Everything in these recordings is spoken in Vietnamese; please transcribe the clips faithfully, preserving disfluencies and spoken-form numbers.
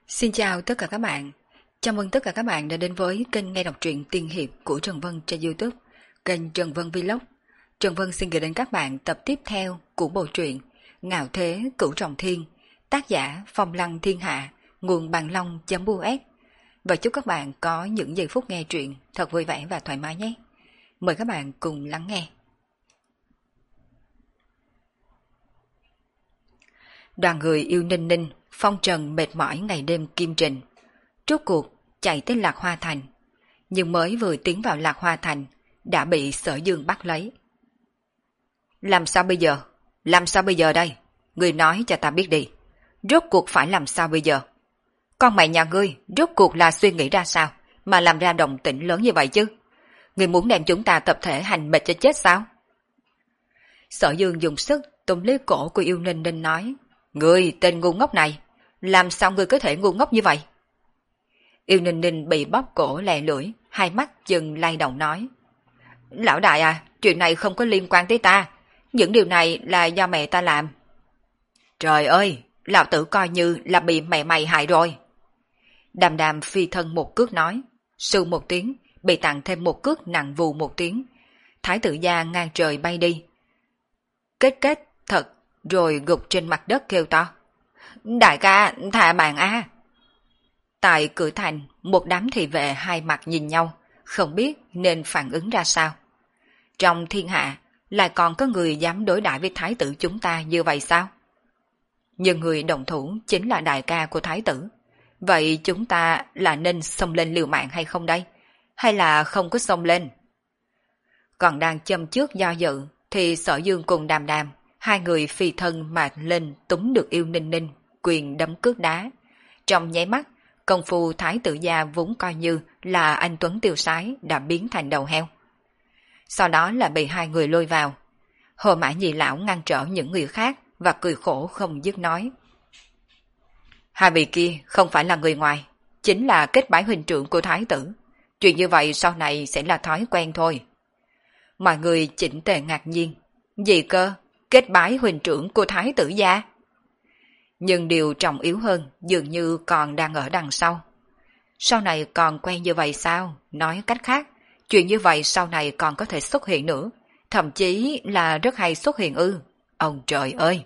Xin chào tất cả các bạn. Chào mừng tất cả các bạn đã đến với kênh nghe đọc truyện tiên hiệp của Trần Vân trên YouTube, kênh Trần Vân Vlog. Trần Vân xin gửi đến các bạn tập tiếp theo của bộ truyện Ngạo Thế Cửu Trọng Thiên, tác giả Phong Lăng Thiên Hạ, nguồn bàn long.us. Và chúc các bạn có những giây phút nghe truyện thật vui vẻ và thoải mái nhé. Mời các bạn cùng lắng nghe. Đoàn người yêu Ninh Ninh, phong trần mệt mỏi ngày đêm kim trình. Rốt cuộc chạy tới Lạc Hoa Thành. Nhưng mới vừa tiến vào Lạc Hoa Thành, đã bị Sở Dương bắt lấy. Làm sao bây giờ? Làm sao bây giờ đây? Ngươi nói cho ta biết đi. Rốt cuộc phải làm sao bây giờ? Con mẹ nhà ngươi, rốt cuộc là suy nghĩ ra sao, mà làm ra động tĩnh lớn như vậy chứ? Ngươi muốn đem chúng ta tập thể hành mệt cho chết sao? Sở Dương dùng sức túm lấy cổ của yêu Ninh Ninh nói. Ngươi tên ngu ngốc này, làm sao ngươi có thể ngu ngốc như vậy? Yêu Ninh Ninh bị bóp cổ lè lưỡi, hai mắt dừng lay động nói. Lão đại à, chuyện này không có liên quan tới ta, những điều này là do mẹ ta làm. Trời ơi, lão tử coi như là bị mẹ mày hại rồi. Đàm đàm phi thân một cước nói, sư một tiếng, bị tặng thêm một cước nặng vù một tiếng. Thái tử gia ngang trời bay đi. Kết kết thật, rồi gục trên mặt đất kêu to. Đại ca, thả bạn a. Tại cửa thành, một đám thị vệ hai mặt nhìn nhau, không biết nên phản ứng ra sao. Trong thiên hạ, lại còn có người dám đối đãi với thái tử chúng ta như vậy sao? Nhưng người động thủ chính là đại ca của thái tử. Vậy chúng ta là nên xông lên liều mạng hay không đây? Hay là không có xông lên? Còn đang châm trước do dự, thì Sở Dương cùng Đàm Đàm, hai người phi thân mà lên túm được yêu Ninh Ninh, quyền đấm cước đá. Trong nháy mắt, công phu thái tử gia vốn coi như là anh tuấn tiêu sái đã biến thành đầu heo. Sau đó là bị hai người lôi vào. Hồ Mã Nhị lão ngăn trở những người khác và cười khổ không dứt nói. Hai vị kia không phải là người ngoài, chính là kết bái huynh trưởng của thái tử. Chuyện như vậy sau này sẽ là thói quen thôi. Mọi người chỉnh tề ngạc nhiên. Gì cơ? Kết bái huynh trưởng của thái tử gia? Nhưng điều trọng yếu hơn dường như còn đang ở đằng sau. Sau này còn quen như vậy sao? Nói cách khác, chuyện như vậy sau này còn có thể xuất hiện nữa, thậm chí là rất hay xuất hiện ư. Ông trời ơi!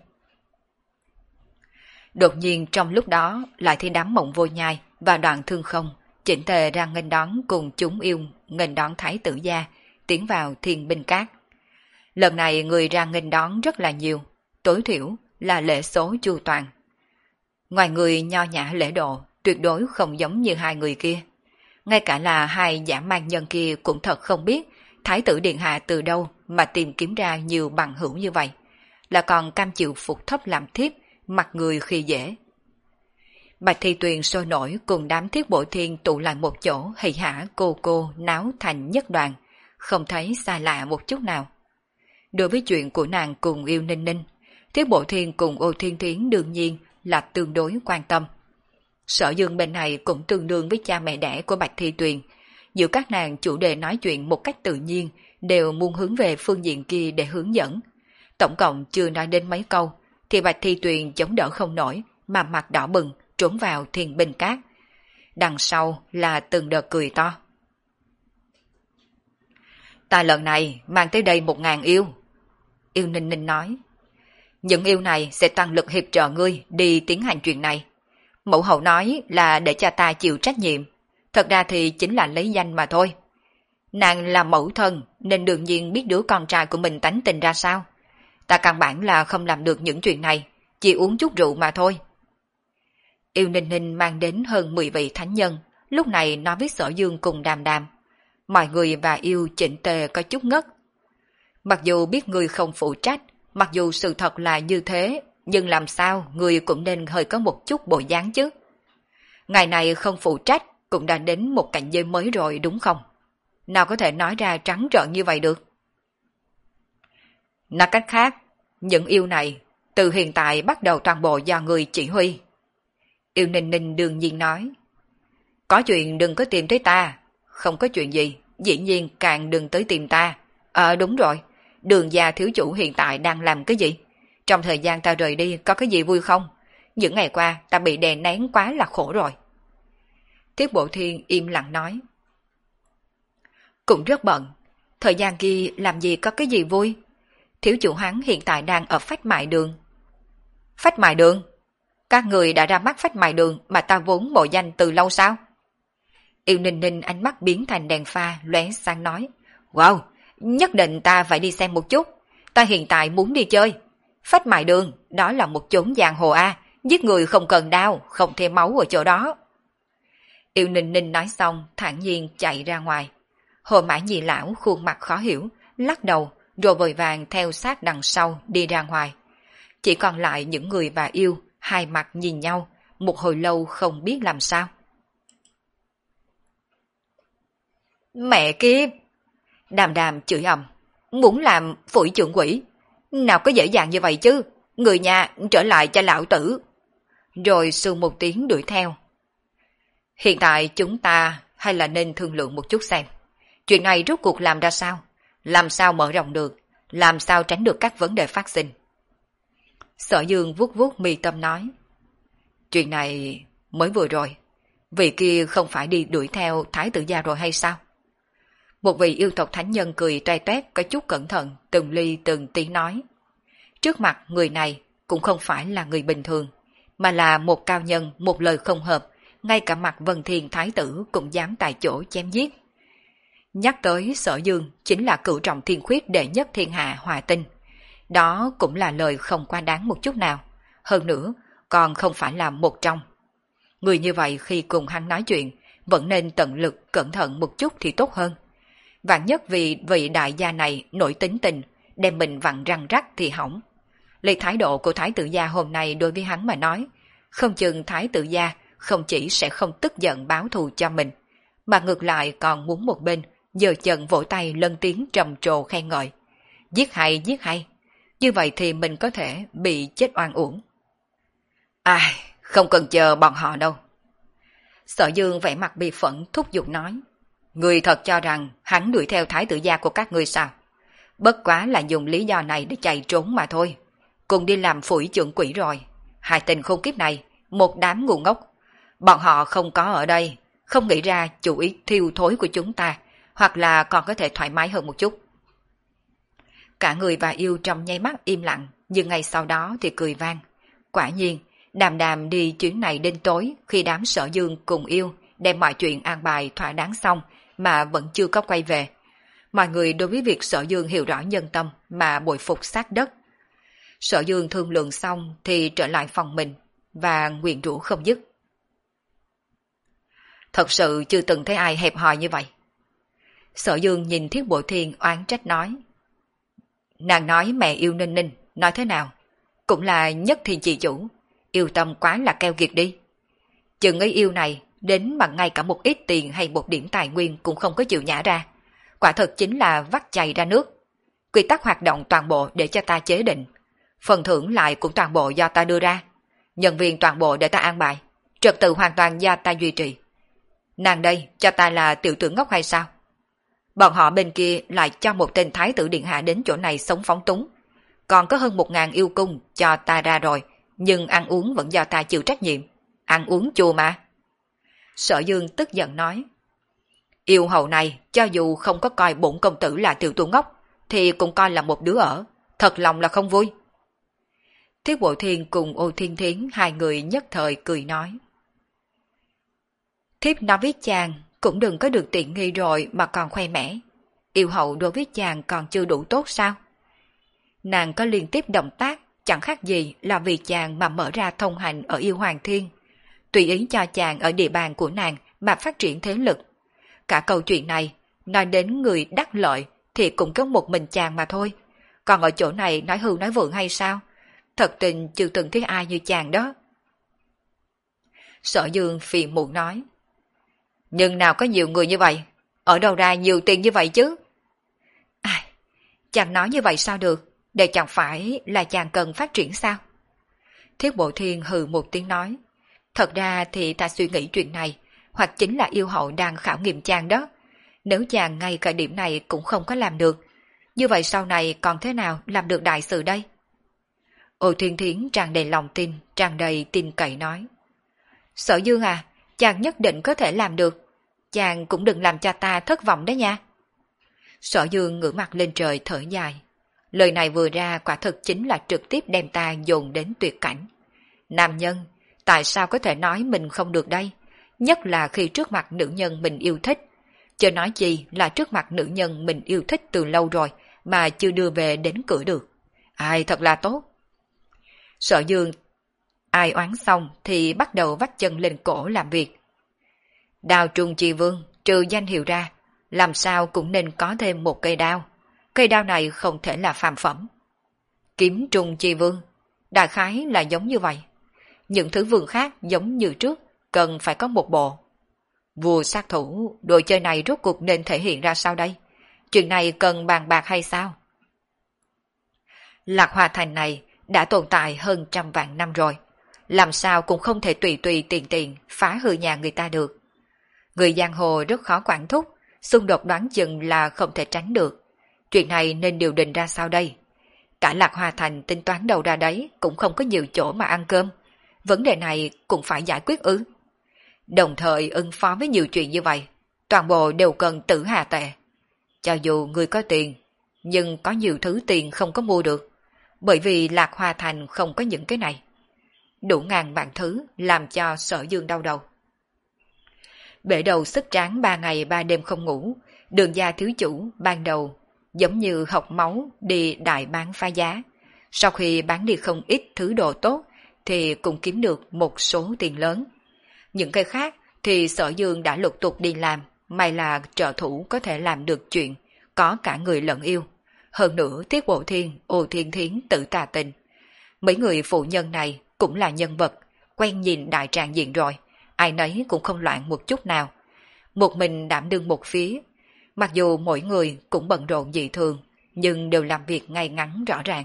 Đột nhiên trong lúc đó lại thấy đám Mộng Vô Nhai và Đoạn Thương Không chỉnh tề ra nghênh đón cùng chúng yêu nghênh đón thái tử gia tiến vào Thiên Binh Cát. Lần này người ra nghênh đón rất là nhiều, tối thiểu là lễ số chu toàn. Ngoài người nho nhã lễ độ, tuyệt đối không giống như hai người kia. Ngay cả là hai giả mang nhân kia cũng thật không biết thái tử điện hạ từ đâu mà tìm kiếm ra nhiều bằng hữu như vậy, là còn cam chịu phục thấp làm thiếp, mặt người khi dễ. Bạch Thi Tuyền sôi nổi cùng đám Thiết Bội Thiên tụ lại một chỗ, hỉ hả cô cô náo thành nhất đoàn, không thấy xa lạ một chút nào. Đối với chuyện của nàng cùng yêu Ninh Ninh, Thiết Bội Thiên cùng Ô Thiên Thiến đương nhiên là tương đối quan tâm. Sở Dương bên này cũng tương đương với cha mẹ đẻ của Bạch Thi Tuyền. Giữa các nàng chủ đề nói chuyện một cách tự nhiên, đều muốn hướng về phương diện kia để hướng dẫn. Tổng cộng chưa nói đến mấy câu, thì Bạch Thi Tuyền chống đỡ không nổi, mà mặt đỏ bừng, trốn vào Thiên Binh Cát. Đằng sau là từng đợt cười to. Ta lần này mang tới đây một ngàn yêu. Yêu Ninh Ninh nói. Những yêu này sẽ tăng lực hiệp trợ ngươi đi tiến hành chuyện này. Mẫu hậu nói là để cha ta chịu trách nhiệm. Thật ra thì chính là lấy danh mà thôi. Nàng là mẫu thân nên đương nhiên biết đứa con trai của mình tánh tình ra sao. Ta căn bản là không làm được những chuyện này, chỉ uống chút rượu mà thôi. Yêu Ninh Ninh mang đến hơn mười vị thánh nhân, lúc này nói với Sở Dương cùng Đàm Đàm. Mọi người và yêu chỉnh tề có chút ngất. Mặc dù biết người không phụ trách, mặc dù sự thật là như thế, nhưng làm sao người cũng nên hơi có một chút bộ dáng chứ. Ngày này không phụ trách cũng đã đến một cảnh giới mới rồi đúng không? Nào có thể nói ra trắng trợn như vậy được? Nói cách khác, những yêu này từ hiện tại bắt đầu toàn bộ do người chỉ huy. Yêu Ninh Ninh đương nhiên nói. Có chuyện đừng có tìm tới ta. Không có chuyện gì, dĩ nhiên càng đừng tới tìm ta. Ờ đúng rồi, Đường gia thiếu chủ hiện tại đang làm cái gì? Trong thời gian ta rời đi có cái gì vui không? những ngày qua ta bị đè nén quá là khổ rồi. Tiết Bộ Thiên im lặng nói. Cũng rất bận, thời gian kia làm gì có cái gì vui. Thiếu chủ hắn hiện tại đang ở Phách Mại Đường. Phách Mại Đường? Các người đã ra mắt Phách Mại Đường mà ta vốn mộ danh từ lâu sao? Yêu Ninh Ninh ánh mắt biến thành đèn pha lóe sang nói. Wow, nhất định ta phải đi xem một chút. Ta hiện tại muốn đi chơi. Phách Mại Đường, đó là một chốn giang hồ a, giết người không cần đao, không thêm máu ở chỗ đó. Yêu Ninh Ninh nói xong thản nhiên chạy ra ngoài. Hồ Mã Nhị lão khuôn mặt khó hiểu, lắc đầu rồi vội vàng theo sát đằng sau đi ra ngoài. Chỉ còn lại những người và yêu, hai mặt nhìn nhau, một hồi lâu không biết làm sao. Mẹ kiếp! Đàm Đàm chửi ầm, muốn làm phủi trưởng quỷ. Nào có dễ dàng như vậy chứ, người nhà trở lại cho lão tử. Rồi sưu một tiếng đuổi theo. Hiện tại chúng ta hay là nên thương lượng một chút xem. Chuyện này rốt cuộc làm ra sao? Làm sao mở rộng được? Làm sao tránh được các vấn đề phát sinh? Sở Dương vuốt vuốt mi tâm nói. Chuyện này mới vừa rồi. Vị kia không phải đi đuổi theo thái tử gia rồi hay sao? Một vị yêu tộc thánh nhân cười toe toét có chút cẩn thận, từng ly từng tí nói. Trước mặt người này cũng không phải là người bình thường, mà là một cao nhân một lời không hợp, ngay cả mặt Vân Thiên thái tử cũng dám tại chỗ chém giết. Nhắc tới Sở Dương chính là cửu trọng thiên khuyết đệ nhất thiên hạ Hòa Tinh. Đó cũng là lời không quá đáng một chút nào. Hơn nữa, còn không phải là một trong. Người như vậy khi cùng hắn nói chuyện, vẫn nên tận lực cẩn thận một chút thì tốt hơn. Vạn nhất vì vị đại gia này nổi tính tình, đem mình vặn răng rắc thì hỏng. Lấy thái độ của thái tử gia hôm nay đối với hắn mà nói, không chừng thái tử gia không chỉ sẽ không tức giận báo thù cho mình, mà ngược lại còn muốn một bên giơ chân vỗ tay lân tiếng trầm trồ khen ngợi. Giết hay, giết hay. Như vậy thì mình có thể bị chết oan uổng. Ai, không cần chờ bọn họ đâu. Sở Dương vẻ mặt bị phẫn thúc giục nói. Người thật cho rằng hắn đuổi theo thái tử gia của các ngươi sao? Bất quá là dùng lý do này để chạy trốn mà thôi. Cùng đi làm phủi trưởng quỷ rồi. Hai tình khôn kiếp này, một đám ngu ngốc. Bọn họ không có ở đây, không nghĩ ra chủ ý thiêu thối của chúng ta, hoặc là còn có thể thoải mái hơn một chút. Cả người và yêu trong nháy mắt im lặng, nhưng ngay sau đó thì cười vang. Quả nhiên, Đàm Đàm đi chuyến này đến tối khi đám Sở Dương cùng yêu đem mọi chuyện an bài thỏa đáng xong mà vẫn chưa có quay về. Mọi người đối với việc Sở Dương hiểu rõ nhân tâm mà bội phục sát đất. Sở Dương thương lượng xong thì trở lại phòng mình và nguyện rủa không dứt. Thật sự chưa từng thấy ai hẹp hòi như vậy. Sở Dương nhìn Thiết Bộ Thiên oán trách nói. Nàng nói mẹ yêu Ninh Ninh, nói thế nào? Cũng là nhất thiên chỉ chủ, yêu tâm quá là keo kiệt đi. Chừng ấy yêu này, đến mà ngay cả một ít tiền hay một điểm tài nguyên cũng không có chịu nhả ra. Quả thật chính là vắt chày ra nước. Quy tắc hoạt động toàn bộ để cho ta chế định. Phần thưởng lại cũng toàn bộ do ta đưa ra. Nhân viên toàn bộ để ta an bài. Trật tự hoàn toàn do ta duy trì. Nàng đây cho ta là tiểu tử ngốc hay sao? Bọn họ bên kia lại cho một tên thái tử điện hạ đến chỗ này sống phóng túng. Còn có hơn một ngàn yêu cung cho ta ra rồi, nhưng ăn uống vẫn do ta chịu trách nhiệm. Ăn uống chùa mà. Sở Dương tức giận nói. Yêu hậu này cho dù không có coi bổn công tử là tiểu tử ngốc, thì cũng coi là một đứa ở. Thật lòng là không vui. Thiết Bộ Thiên cùng Ô Thiên Thiến hai người nhất thời cười nói. Thiếp nói với chàng cũng đừng có được tiện nghi rồi mà còn khoe mẽ. Yêu hậu đối với chàng còn chưa đủ tốt sao? Nàng có liên tiếp động tác chẳng khác gì là vì chàng mà mở ra thông hành ở Yêu Hoàng Thiên. Tùy ý cho chàng ở địa bàn của nàng mà phát triển thế lực. Cả câu chuyện này nói đến người đắc lợi thì cũng có một mình chàng mà thôi. Còn ở chỗ này nói hư nói vượng hay sao? Thật tình chưa từng thấy ai như chàng đó. Sở Dương phiền muộn nói. Nhưng nào có nhiều người như vậy? Ở đâu ra nhiều tiền như vậy chứ? À, chàng nói như vậy sao được? Để chẳng phải là chàng cần phát triển sao? Thiết Bộ Thiên hừ một tiếng nói. Thật ra thì ta suy nghĩ chuyện này, hoặc chính là yêu hậu đang khảo nghiệm chàng đó. Nếu chàng ngay cả điểm này cũng không có làm được, như vậy sau này còn thế nào làm được đại sự đây? Ô Thiên Thiến tràn đầy lòng tin, tràn đầy tin cậy nói. Sở Dương à, chàng nhất định có thể làm được. Chàng cũng đừng làm cho ta thất vọng đấy nha. Sở Dương ngửa mặt lên trời thở dài. Lời này vừa ra quả thực chính là trực tiếp đem ta dồn đến tuyệt cảnh. Nam nhân, tại sao có thể nói mình không được đây? Nhất là khi trước mặt nữ nhân mình yêu thích. Chứ nói gì là trước mặt nữ nhân mình yêu thích từ lâu rồi mà chưa đưa về đến cửa được. Ai thật là tốt. Sở Dương ai oán xong thì bắt đầu vắt chân lên cổ làm việc. Đao Trung Chi Vương trừ danh hiệu ra, làm sao cũng nên có thêm một cây đao. Cây đao này không thể là phàm phẩm. Kiếm Trung Chi Vương, đại khái là giống như vậy. Những thứ vương khác giống như trước, cần phải có một bộ. Vua sát thủ, đồ chơi này rốt cuộc nên thể hiện ra sao đây? Chuyện này cần bàn bạc hay sao? Lạc Hoa Thành này đã tồn tại hơn trăm vạn năm rồi. Làm sao cũng không thể tùy tùy tiện tiện phá hư nhà người ta được. Người giang hồ rất khó quản thúc, xung đột đoán chừng là không thể tránh được. Chuyện này nên điều định ra sao đây? Cả Lạc Hoa Thành tính toán đầu ra đấy cũng không có nhiều chỗ mà ăn cơm. Vấn đề này cũng phải giải quyết ư. Đồng thời ứng phó với nhiều chuyện như vậy, toàn bộ đều cần tử hà tệ. Cho dù người có tiền, nhưng có nhiều thứ tiền không có mua được, bởi vì Lạc Hoa Thành không có những cái này. Đủ ngàn vạn thứ làm cho Sở Dương đau đầu. Bể đầu sức tráng ba ngày ba đêm không ngủ, Đường gia thiếu chủ ban đầu giống như học máu đi đại bán phá giá. Sau khi bán đi không ít thứ đồ tốt thì cũng kiếm được một số tiền lớn. Những cái khác thì Sở Dương đã lục tục đi làm, may là trợ thủ có thể làm được chuyện, có cả người lẫn yêu. Hơn nữa Tiết Bộ Thiên, Ô Thiên Thiến tự tà tình. Mấy người phụ nhân này cũng là nhân vật, quen nhìn đại tràng diện rồi, ai nấy cũng không loạn một chút nào. Một mình đảm đương một phía, mặc dù mỗi người cũng bận rộn dị thường, nhưng đều làm việc ngay ngắn rõ ràng.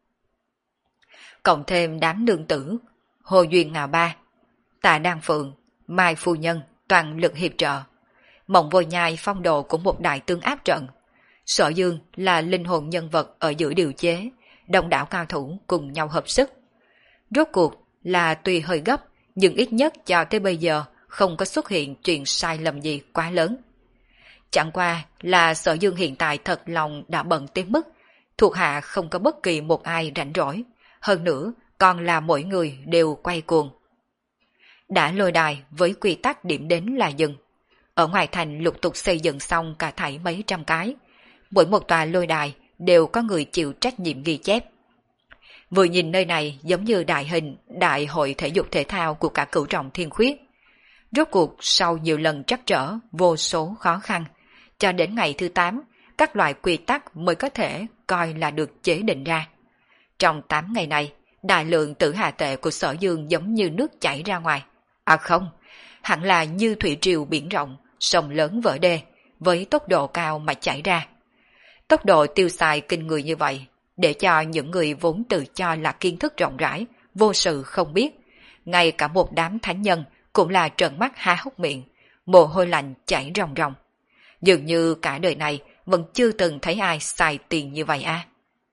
Cộng thêm đám nương tử, Hồ Duyên Ngạo Ba, Tạ Đan Phượng, Mai Phu Nhân toàn lực hiệp trợ. Mộng Vô Nhai phong độ của một đại tương áp trận. Sở Dương là linh hồn nhân vật ở giữa điều chế, đông đảo cao thủ cùng nhau hợp sức. Rốt cuộc là tuy hơi gấp, nhưng ít nhất cho tới bây giờ không có xuất hiện chuyện sai lầm gì quá lớn. Chẳng qua là Sở Dương hiện tại thật lòng đã bận tới mức thuộc hạ không có bất kỳ một ai rảnh rỗi, hơn nữa còn là mỗi người đều quay cuồng. Đã lôi đài với quy tắc điểm đến là dừng. Ở ngoài thành lục tục xây dựng xong cả thảy mấy trăm cái. Mỗi một tòa lôi đài đều có người chịu trách nhiệm ghi chép. Vừa nhìn nơi này giống như đại hình đại hội thể dục thể thao của cả Cửu Trọng Thiên Khuyết. Rốt cuộc sau nhiều lần trắc trở, vô số khó khăn, cho đến ngày thứ tám, các loại quy tắc mới có thể coi là được chế định ra. Trong tám ngày này, đại lượng tử hà tệ của Sở Dương giống như nước chảy ra ngoài. À không, hẳn là như thủy triều biển rộng, sông lớn vỡ đê, với tốc độ cao mà chảy ra. Tốc độ tiêu xài kinh người như vậy, để cho những người vốn tự cho là kiến thức rộng rãi, vô sự không biết. Ngay cả một đám thánh nhân cũng là trợn mắt há hốc miệng, mồ hôi lạnh chảy ròng ròng. Dường như cả đời này vẫn chưa từng thấy ai xài tiền như vậy à.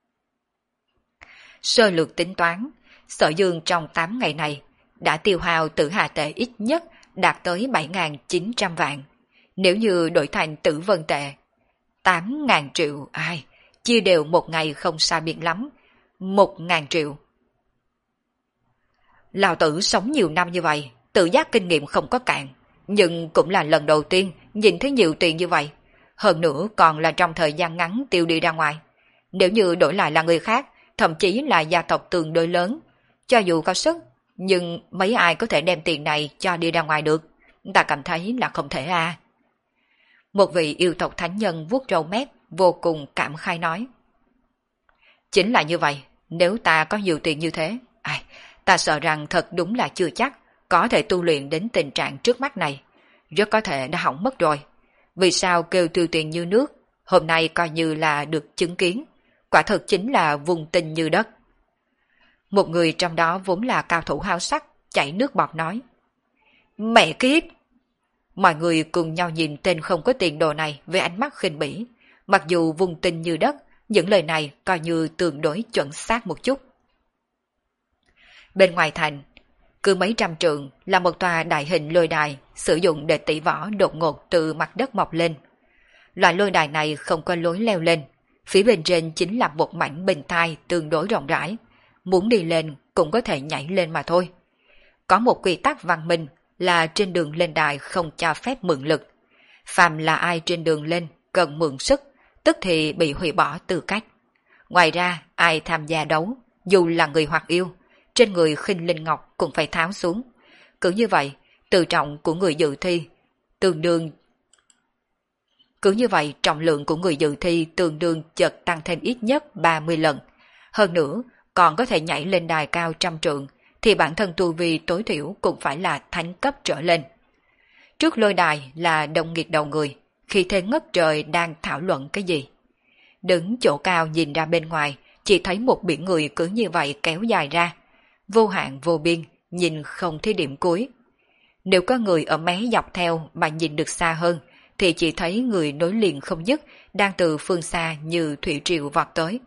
Sơ lược tính toán, Sở Dương trong tám ngày này đã tiêu hao tử hà tệ ít nhất đạt tới bảy nghìn chín trăm vạn. Nếu như đổi thành tử vân tệ, tám nghìn triệu ai, chia đều một ngày không sai biệt lắm, một nghìn triệu. Lão tử sống nhiều năm như vậy, tự giác kinh nghiệm không có cạn, nhưng cũng là lần đầu tiên nhìn thấy nhiều tiền như vậy. Hơn nữa còn là trong thời gian ngắn tiêu đi ra ngoài. Nếu như đổi lại là người khác, thậm chí là gia tộc tương đối lớn, cho dù có sức, nhưng mấy ai có thể đem tiền này cho đi ra ngoài được, ta cảm thấy là không thể à. Một vị yêu tộc thánh nhân vuốt râu mép, vô cùng cảm khai nói. Chính là như vậy, nếu ta có nhiều tiền như thế, ai, ta sợ rằng thật đúng là chưa chắc có thể tu luyện đến tình trạng trước mắt này, rất có thể đã hỏng mất rồi. Vì sao kêu tiêu tiền như nước, hôm nay coi như là được chứng kiến, quả thực chính là vùng tinh như đất. Một người trong đó vốn là cao thủ háo sắc, chảy nước bọt nói. Mẹ kiếp! Mọi người cùng nhau nhìn tên không có tiền đồ này với ánh mắt khinh bỉ. Mặc dù vùng tinh như đất, những lời này coi như tương đối chuẩn xác một chút. Bên ngoài thành, cứ mấy trăm trượng là một tòa đại hình lôi đài sử dụng để tỷ võ đột ngột từ mặt đất mọc lên. Loại lôi đài này không có lối leo lên, phía bên trên chính là một mảnh bình thai tương đối rộng rãi, muốn đi lên cũng có thể nhảy lên mà thôi. Có một quy tắc văn minh là trên đường lên đài không cho phép mượn lực. Phàm là ai trên đường lên cần mượn sức, tức thì bị hủy bỏ tư cách. Ngoài ra, ai tham gia đấu, dù là người hoặc yêu, trên người khinh linh ngọc cũng phải tháo xuống. Cứ như vậy, tự trọng của người dự thi tương đương cứ như vậy trọng lượng của người dự thi tương đương chợt tăng thêm ít nhất ba mươi lần. Hơn nữa, còn có thể nhảy lên đài cao trăm trượng, thì bản thân tu vi tối thiểu cũng phải là thánh cấp trở lên. Trước lôi đài là đông nghịt đầu người, khi thế ngất trời đang thảo luận cái gì. Đứng chỗ cao nhìn ra bên ngoài, chỉ thấy một biển người cứ như vậy kéo dài ra, vô hạn vô biên, nhìn không thấy điểm cuối. Nếu có người ở mé dọc theo mà nhìn được xa hơn, thì chỉ thấy người nối liền không dứt đang từ phương xa như thủy triều vọt tới.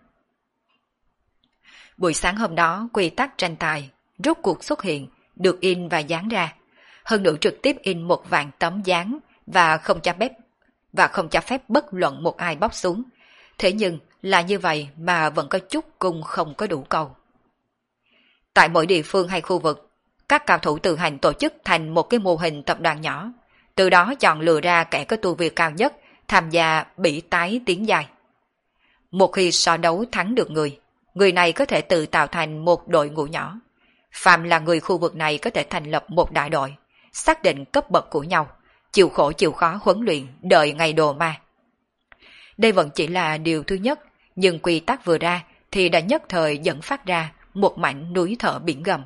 Buổi sáng hôm đó, quy tắc tranh tài rốt cuộc xuất hiện, được in và dán ra. Hơn nữa trực tiếp in một vạn tấm dán và không cho phép và không cho phép bất luận một ai bóc xuống. Thế nhưng là như vậy mà vẫn có chút cung không có đủ cầu. Tại mỗi địa phương hay khu vực, các cao thủ tự hành tổ chức thành một cái mô hình tập đoàn nhỏ, từ đó chọn lựa ra kẻ có tu vi cao nhất tham gia bỉ tái tiến dài. Một khi so đấu thắng được người, người này có thể tự tạo thành một đội ngũ nhỏ. Phàm là người khu vực này có thể thành lập một đại đội, xác định cấp bậc của nhau, chịu khổ chịu khó huấn luyện đợi ngày đồ ma. Đây vẫn chỉ là điều thứ nhất, nhưng quy tắc vừa ra thì đã nhất thời dẫn phát ra một mảnh núi thở biển gầm.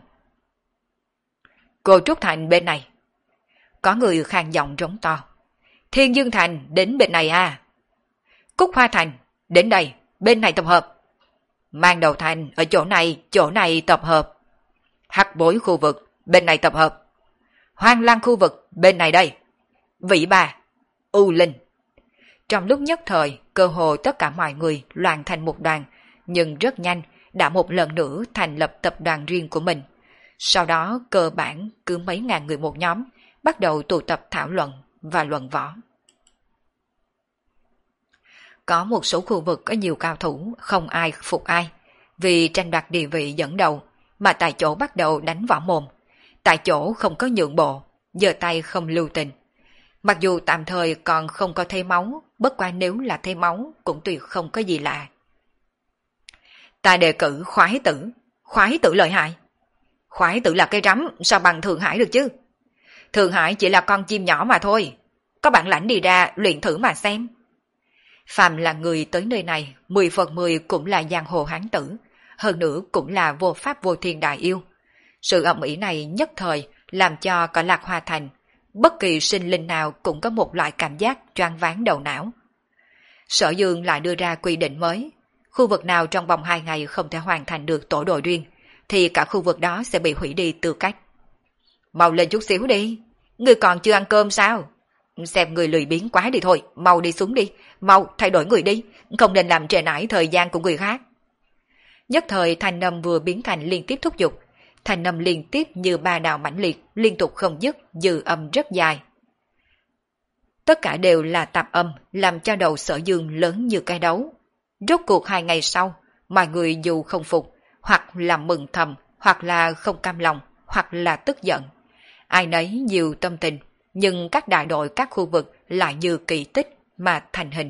Cô Trúc Thành bên này. Có người khàn giọng rống to. Thiên Dương Thành đến bên này à. Cúc Hoa Thành đến đây, bên này tập hợp. Mang Đầu Thành ở chỗ này, chỗ này tập hợp. Hắc Bối khu vực, bên này tập hợp. Hoang Lang khu vực, bên này đây. Vĩ Bà, U Linh. Trong lúc nhất thời, cơ hồ tất cả mọi người loạn thành một đoàn, nhưng rất nhanh đã một lần nữa thành lập tập đoàn riêng của mình. Sau đó cơ bản cứ mấy ngàn người một nhóm, bắt đầu tụ tập thảo luận và luận võ. Có một số khu vực có nhiều cao thủ, không ai phục ai, vì tranh đoạt địa vị dẫn đầu, mà tại chỗ bắt đầu đánh võ mồm. Tại chỗ không có nhượng bộ, giơ tay không lưu tình. Mặc dù tạm thời còn không có thấy máu, bất quá nếu là thấy máu cũng tuyệt không có gì lạ. Ta đề cử khoái tử, khoái tử lợi hại. Khoái tử là cây rắm, sao bằng Thượng Hải được chứ? Thượng Hải chỉ là con chim nhỏ mà thôi, có bản lãnh đi ra luyện thử mà xem. Phàm là người tới nơi này, mười phần mười cũng là giang hồ hán tử, hơn nữa cũng là vô pháp vô thiên đại yêu. Sự ầm ĩ này nhất thời làm cho cả Lạc Hoa Thành, bất kỳ sinh linh nào cũng có một loại cảm giác choáng váng đầu não. Sở Dương lại đưa ra quy định mới, khu vực nào trong vòng hai ngày không thể hoàn thành được tổ đội riêng, thì cả khu vực đó sẽ bị hủy đi tư cách. Mau lên chút xíu đi, người còn chưa ăn cơm sao? Xem người lười biếng quá đi thôi, mau đi xuống đi, mau thay đổi người đi, không nên làm trễ nải thời gian của người khác. Nhất thời thanh âm vừa biến thành liên tiếp thúc giục, thanh âm liên tiếp như ba đạo mãnh liệt, liên tục không dứt, dư âm rất dài. Tất cả đều là tạp âm, làm cho đầu Sở Dương lớn như cái đấu. Rốt cuộc hai ngày sau, mọi người dù không phục, hoặc là mừng thầm, hoặc là không cam lòng, hoặc là tức giận. Ai nấy nhiều tâm tình, nhưng các đại đội các khu vực lại như kỳ tích mà thành hình.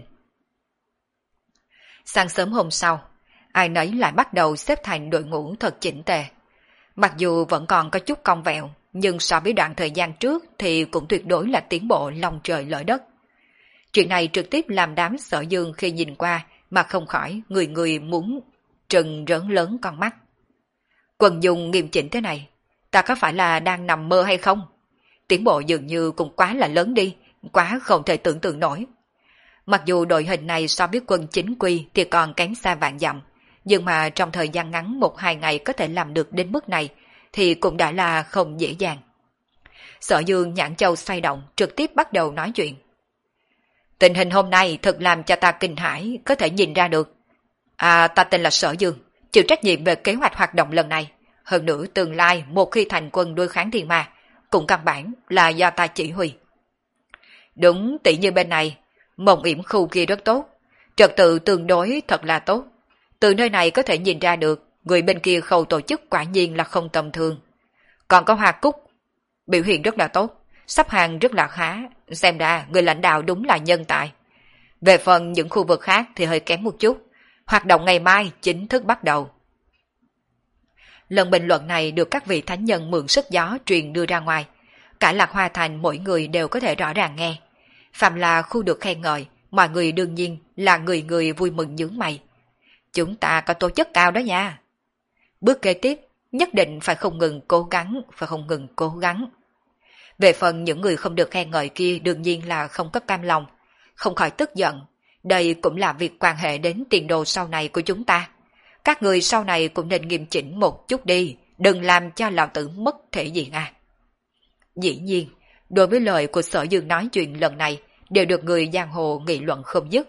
Sáng sớm hôm sau, ai nấy lại bắt đầu xếp thành đội ngũ thật chỉnh tề. Mặc dù vẫn còn có chút cong vẹo, nhưng so với đoạn thời gian trước thì cũng tuyệt đối là tiến bộ lòng trời lở đất. Chuyện này trực tiếp làm đám Sở Dương khi nhìn qua mà không khỏi người người muốn trừng rớn lớn con mắt. Quần dùng nghiêm chỉnh thế này, ta có phải là đang nằm mơ hay không? Tiến bộ dường như cũng quá là lớn đi, quá không thể tưởng tượng nổi. Mặc dù đội hình này so với quân chính quy thì còn kém xa vạn dặm, nhưng mà trong thời gian ngắn một hai ngày có thể làm được đến mức này thì cũng đã là không dễ dàng. Sở Dương nhãn châu xoay động, trực tiếp bắt đầu nói chuyện. Tình hình hôm nay thật làm cho ta kinh hãi, có thể nhìn ra được. À, ta tên là Sở Dương, chịu trách nhiệm về kế hoạch hoạt động lần này. Hơn nữa tương lai một khi thành quân đối kháng thiên ma, cũng căn bản là do ta chỉ huy. Đúng tỷ như bên này, mộng yểm khu kia rất tốt, trật tự tương đối thật là tốt. Từ nơi này có thể nhìn ra được, người bên kia khâu tổ chức quả nhiên là không tầm thường. Còn có Hoa Cúc, biểu hiện rất là tốt, sắp hàng rất là khá, xem ra người lãnh đạo đúng là nhân tài. Về phần những khu vực khác thì hơi kém một chút, hoạt động ngày mai chính thức bắt đầu. Lần bình luận này được các vị thánh nhân mượn sức gió truyền đưa ra ngoài, cả Lạc Hoa Thành mỗi người đều có thể rõ ràng nghe. Phạm là khu được khen ngợi, mọi người đương nhiên là người người vui mừng nhướng mày. Chúng ta có tố chất cao đó nha. Bước kế tiếp, nhất định phải không ngừng cố gắng, phải không ngừng cố gắng. Về phần những người không được khen ngợi kia đương nhiên là không có cam lòng, không khỏi tức giận. Đây cũng là việc quan hệ đến tiền đồ sau này của chúng ta. Các người sau này cũng nên nghiêm chỉnh một chút đi, đừng làm cho lão tử mất thể diện à. Dĩ nhiên, đối với lời của Sở Dương nói chuyện lần này, đều được người giang hồ nghị luận không dứt.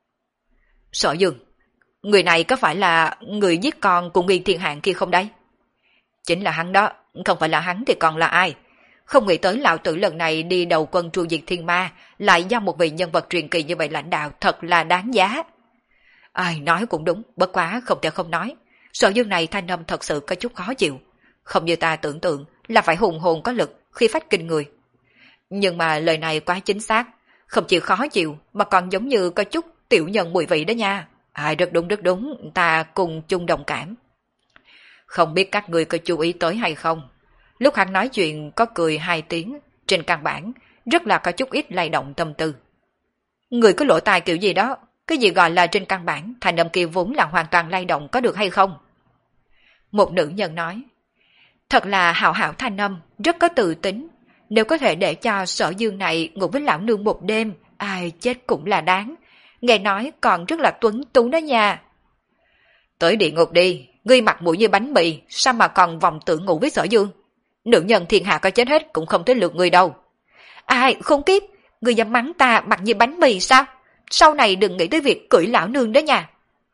Sở Dương, người này có phải là người giết con của Nguyên Thiên Hạng kia không đấy? Chính là hắn đó, không phải là hắn thì còn là ai? Không nghĩ tới lão tử lần này đi đầu quân tru diệt thiên ma, lại do một vị nhân vật truyền kỳ như vậy lãnh đạo, thật là đáng giá. Ai nói cũng đúng, bất quá không thể không nói. Sở Dương này thanh âm thật sự có chút khó chịu. Không như ta tưởng tượng là phải hùng hồn có lực, khi phách kinh người. Nhưng mà lời này quá chính xác, không chỉ khó chịu mà còn giống như có chút tiểu nhân mùi vị đó nha. À, rất đúng rất đúng, ta cùng chung đồng cảm. Không biết các người có chú ý tới hay không? Lúc hắn nói chuyện có cười hai tiếng, trên căn bản rất là có chút ít lay động tâm tư. Người có lỗ tai kiểu gì đó, cái gì gọi là trên căn bản, thành âm kia vốn là hoàn toàn lay động có được hay không? Một nữ nhân nói, thật là hảo hảo thanh âm, rất có tự tính. Nếu có thể để cho Sở Dương này ngủ với lão nương một đêm, ai chết cũng là đáng. Nghe nói còn rất là tuấn tú đó nha. Tới địa ngục đi, ngươi mặt mũi như bánh mì, sao mà còn vòng tưởng ngủ với Sở Dương? Nữ nhân thiên hạ có chết hết cũng không tới lượt ngươi đâu. Ai, không kiếp, ngươi dám mắng ta mặt như bánh mì sao? Sau này đừng nghĩ tới việc cưỡi lão nương đó nha.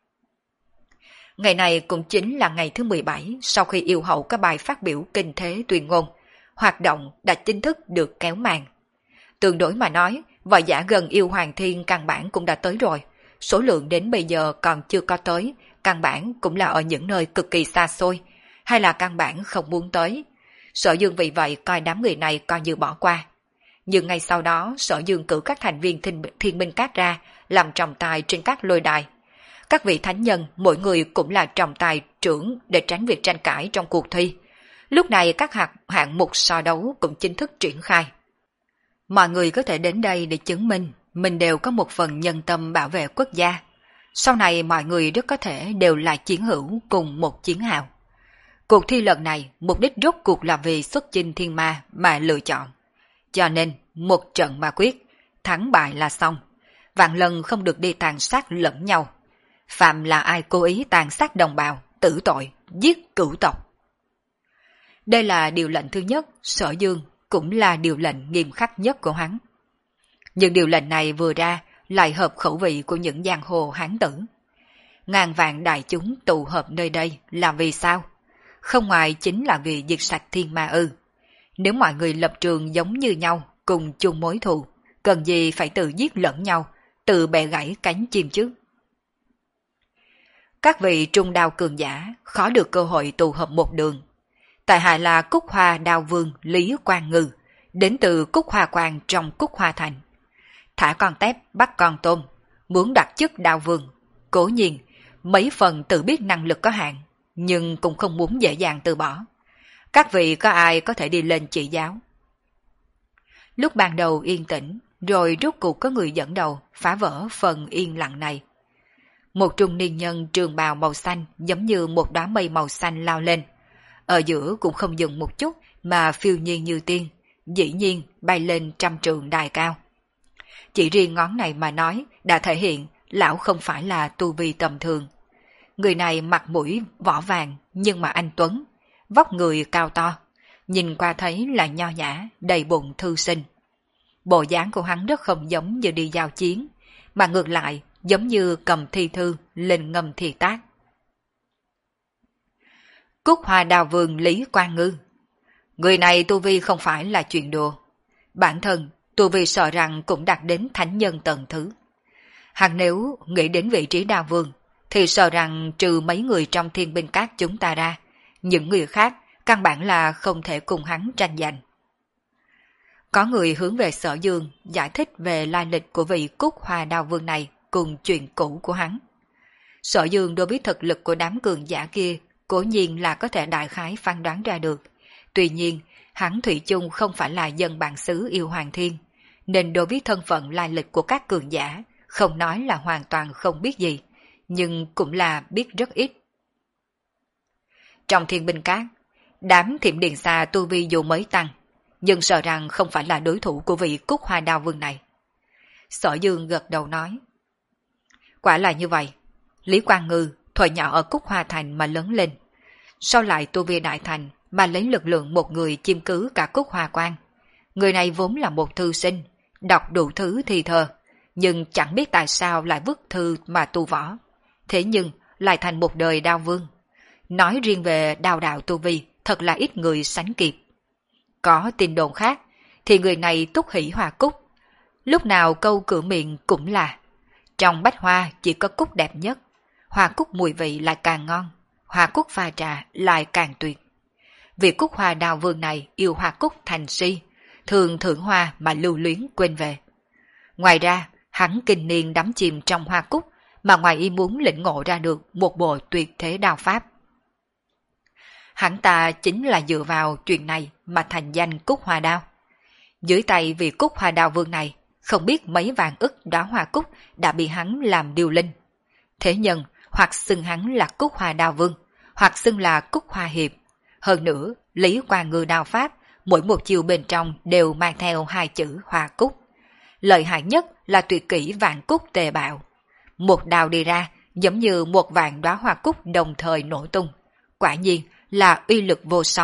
Ngày này cũng chính là ngày thứ mười bảy sau khi yêu hậu có bài phát biểu kinh thế tuyên ngôn. Hoạt động đã chính thức được kéo màn. Tương đối mà nói, võ giả gần yêu hoàng thiên căn bản cũng đã tới rồi. Số lượng đến bây giờ còn chưa có tới, căn bản cũng là ở những nơi cực kỳ xa xôi, hay là căn bản không muốn tới. Sở Dương vì vậy coi đám người này coi như bỏ qua. Nhưng ngay sau đó, Sở Dương cử các thành viên thiên, thiên minh các ra, làm trọng tài trên các lôi đài. Các vị thánh nhân, mỗi người cũng là trọng tài trưởng để tránh việc tranh cãi trong cuộc thi. Lúc này các hạng, hạng mục so đấu cũng chính thức triển khai. Mọi người có thể đến đây để chứng minh mình đều có một phần nhân tâm bảo vệ quốc gia. Sau này mọi người rất có thể đều là chiến hữu cùng một chiến hào. Cuộc thi lần này mục đích rốt cuộc là vì xuất chinh thiên ma mà lựa chọn. Cho nên một trận mà quyết, thắng bại là xong. Vạn lần không được đi tàn sát lẫn nhau. Phạm là ai cố ý tàn sát đồng bào, tử tội, giết cửu tộc. Đây là điều lệnh thứ nhất, Sở Dương cũng là điều lệnh nghiêm khắc nhất của hắn. Nhưng điều lệnh này vừa ra lại hợp khẩu vị của những giang hồ hán tử. Ngàn vạn đại chúng tụ hợp nơi đây là vì sao? Không ngoài chính là vì diệt sạch thiên ma ư. Nếu mọi người lập trường giống như nhau, cùng chung mối thù, cần gì phải tự giết lẫn nhau, tự bẻ gãy cánh chim chứ? Các vị trung đao cường giả khó được cơ hội tụ hợp một đường. Tại hạ là Cúc Hoa Đao Vương Lý Quang Ngư, đến từ Cúc Hoa Quang trong Cúc Hoa Thành. Thả con tép bắt con tôm, muốn đặt chức Đao Vương. Cố nhiên, mấy phần tự biết năng lực có hạn, nhưng cũng không muốn dễ dàng từ bỏ. Các vị có ai có thể đi lên chỉ giáo? Lúc ban đầu yên tĩnh, rồi rốt cuộc có người dẫn đầu phá vỡ phần yên lặng này. Một trung niên nhân trường bào màu xanh giống như một đóa mây màu xanh lao lên. Ở giữa cũng không dừng một chút mà phiêu nhiên như tiên, dĩ nhiên bay lên trăm trượng đài cao. Chỉ riêng ngón này mà nói đã thể hiện lão không phải là tu vi tầm thường. Người này mặt mũi vỏ vàng nhưng mà anh tuấn, vóc người cao to, nhìn qua thấy là nho nhã, đầy bụng thư sinh. Bộ dáng của hắn rất không giống như đi giao chiến, mà ngược lại giống như cầm thi thư lên ngâm thi tác. Cúc Hoa Đao Vương Lý Quang Ngư. Người này tu vi không phải là chuyện đùa. Bản thân, tu vi sợ rằng cũng đạt đến thánh nhân tầng thứ. Hắn nếu nghĩ đến vị trí đao vương, thì sợ rằng trừ mấy người trong thiên binh các chúng ta ra, những người khác căn bản là không thể cùng hắn tranh giành. Có người hướng về Sở Dương giải thích về lai lịch của vị Cúc Hoa Đao Vương này cùng chuyện cũ của hắn. Sở Dương đối với thực lực của đám cường giả kia cố nhiên là có thể đại khái phán đoán ra được. Tuy nhiên, hắn thủy chung không phải là dân bản xứ yêu hoàng thiên, nên đối với thân phận lai lịch của các cường giả, không nói là hoàn toàn không biết gì, nhưng cũng là biết rất ít. Trong thiên binh cát, đám thiểm điện xa tu vi dù mới tăng, nhưng sợ rằng không phải là đối thủ của vị Cúc Hoa Đao Vương này. Sở Dương gật đầu nói. Quả là như vậy, Lý Quang Ngư thuở nhỏ ở Cúc Hoa Thành mà lớn lên, sau lại tu vi đại thành mà lấy lực lượng một người chiếm cứ cả Cúc Hoa Quan. Người này vốn là một thư sinh, đọc đủ thứ thi thơ, nhưng chẳng biết tại sao lại vứt thư mà tu võ. Thế nhưng lại thành một đời đao vương. Nói riêng về đao đạo tu vi, thật là ít người sánh kịp. Có tin đồn khác, thì người này túc hỷ hoa cúc. Lúc nào câu cửa miệng cũng là, trong bách hoa chỉ có cúc đẹp nhất, hoa cúc mùi vị lại càng ngon, hoa cúc pha trà lại càng tuyệt. Vị Cúc Hoa Đao Vương này yêu hoa cúc thành si, thường thưởng hoa mà lưu luyến quên về. Ngoài ra, hắn kinh niên đắm chìm trong hoa cúc mà ngoài ý muốn lĩnh ngộ ra được một bộ tuyệt thế đao pháp. Hắn ta chính là dựa vào chuyện này mà thành danh Cúc Hoa Đao. Dưới tay vị Cúc Hoa Đao Vương này, không biết mấy vạn ức đóa hoa cúc đã bị hắn làm điều linh. Thế nhân hoặc xưng hắn là Cúc Hoa Đao Vương, hoặc xưng là Cúc Hoa Hiệp. Hơn nữa, Lý Quang Ngư đao pháp, mỗi một chiều bên trong đều mang theo hai chữ hoa cúc. Lợi hại nhất là tuyệt kỹ vạn cúc tề bạo. Một đao đi ra giống như một vạn đóa hoa cúc đồng thời nổ tung. Quả nhiên là uy lực vô song.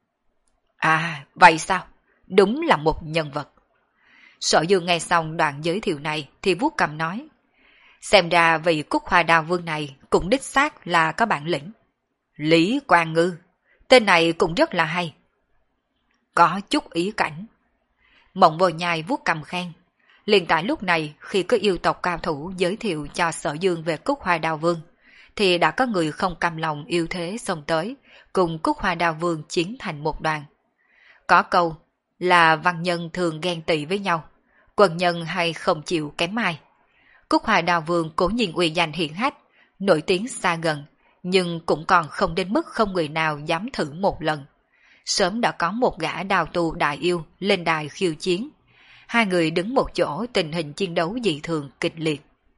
À, vậy sao? Đúng là một nhân vật. Sở Dương nghe xong đoạn giới thiệu này thì vuốt cầm nói. Xem ra vị Cúc Hoa Đao Vương này cũng đích xác là có bản lĩnh. Lý Quang Ngư, tên này cũng rất là hay. Có chút ý cảnh. Mộng Vô Nhai vuốt cầm khen. Liền tại lúc này khi có yêu tộc cao thủ giới thiệu cho Sở Dương về Cúc Hoa Đao Vương, thì đã có người không cam lòng yêu thế xông tới, cùng Cúc Hoa Đao Vương chiến thành một đoàn. Có câu là văn nhân thường ghen tị với nhau, quân nhân hay không chịu kém ai. Cúc Hoa Đao Vương cố nhiên uy danh hiển hách, nổi tiếng xa gần, nhưng cũng còn không đến mức không người nào dám thử một lần. Sớm đã có một gã đao tu đại yêu lên đài khiêu chiến. Hai người đứng một chỗ, tình hình chiến đấu dị thường kịch liệt.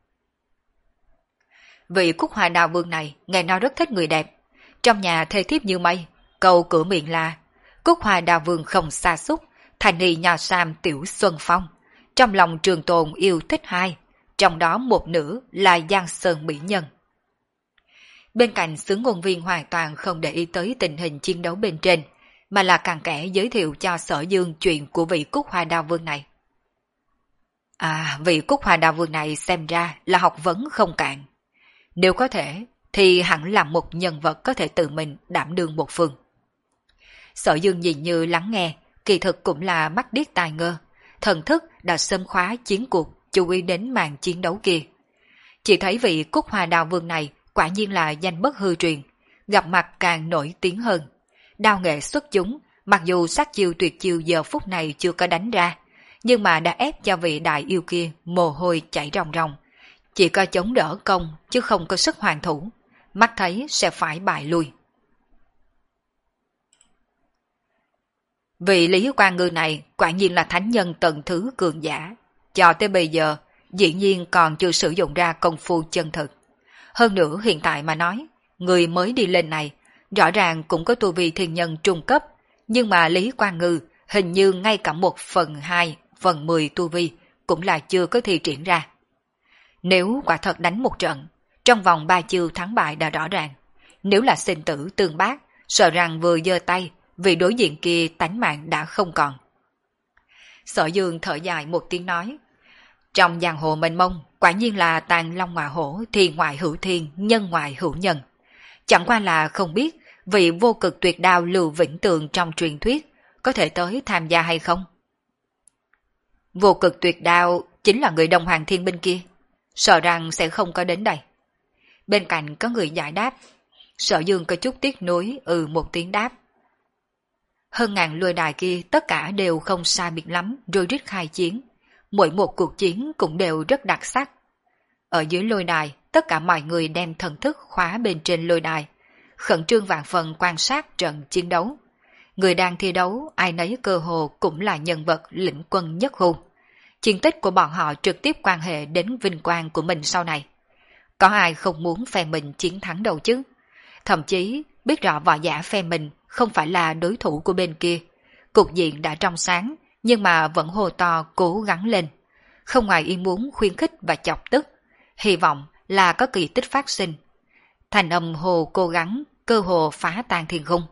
Vị Cúc Hoa Đao Vương này ngày nào rất thích người đẹp, trong nhà thê thiếp như mây, câu cửa miệng là Cúc Hoa Đao Vương không xa xúc, thành ni nho sam tiểu xuân phong. Trong lòng trường tồn yêu thích hai, trong đó một nửa là Giang Sơn mỹ nhân. Bên cạnh xứ ngôn viên hoàn toàn không để ý tới tình hình chiến đấu bên trên, mà là càng kẽ giới thiệu cho Sở Dương chuyện của vị Cúc Hoa Đao Vương này. À, vị Cúc Hoa Đao Vương này xem ra là học vấn không cạn. Nếu có thể, thì hẳn là một nhân vật có thể tự mình đảm đương một phương. Sở Dương nhìn như lắng nghe, kỳ thực cũng là mắt điếc tai ngơ, thần thức đã xâm khóa chiến cuộc, chú ý đến màn chiến đấu kia. Chỉ thấy vị Cúc Hoa Đao Vương này quả nhiên là danh bất hư truyền, gặp mặt càng nổi tiếng hơn. Đao nghệ xuất chúng, mặc dù sát chiêu tuyệt chiêu giờ phút này chưa có đánh ra, nhưng mà đã ép cho vị đại yêu kia mồ hôi chảy ròng ròng. Chỉ có chống đỡ công chứ không có sức hoàn thủ, mắt thấy sẽ phải bại lui. Vị Lý Quang Ngư này quả nhiên là thánh nhân tầng thứ cường giả, cho tới bây giờ dĩ nhiên còn chưa sử dụng ra công phu chân thực. Hơn nữa hiện tại mà nói, người mới đi lên này rõ ràng cũng có tu vi thiên nhân trung cấp, nhưng mà Lý Quang Ngư hình như ngay cả một phần hai, phần mười tu vi cũng là chưa có thi triển ra. Nếu quả thật đánh một trận, trong vòng ba chiêu thắng bại đã rõ ràng. Nếu là sinh tử tương bác, sợ rằng vừa giơ tay, vì đối diện kia tánh mạng đã không còn. Sở Dương thở dài một tiếng nói, trong giang hồ mênh mông, quả nhiên là tàn long ngoại hổ, thiên ngoại hữu thiên, nhân ngoại hữu nhân. Chẳng qua là không biết vị vô cực tuyệt đao Lưu Vĩnh Tường trong truyền thuyết có thể tới tham gia hay không? Vô cực tuyệt đao chính là người Đông Hoàng Thiên Binh kia, sợ rằng sẽ không có đến đây. Bên cạnh có người giải đáp, Sở Dương có chút tiếc nuối ừ một tiếng đáp. Hơn ngàn lôi đài kia tất cả đều không sai biệt lắm rồi rít khai chiến, mỗi một cuộc chiến cũng đều rất đặc sắc. Ở dưới lôi đài, tất cả mọi người đem thần thức khóa bên trên lôi đài, khẩn trương vạn phần quan sát trận chiến đấu. Người đang thi đấu, ai nấy cơ hồ cũng là nhân vật lĩnh quân nhất hùng. Chiến tích của bọn họ trực tiếp quan hệ đến vinh quang của mình sau này. Có ai không muốn phe mình chiến thắng đâu chứ? Thậm chí biết rõ võ giả phe mình không phải là đối thủ của bên kia. Cục diện đã trong sáng, nhưng mà vẫn hô to cố gắng lên. Không ngoài ý muốn khuyến khích và chọc tức. Hy vọng là có kỳ tích phát sinh. Thành âm hồ cố gắng, cơ hồ phá tan thiên khung.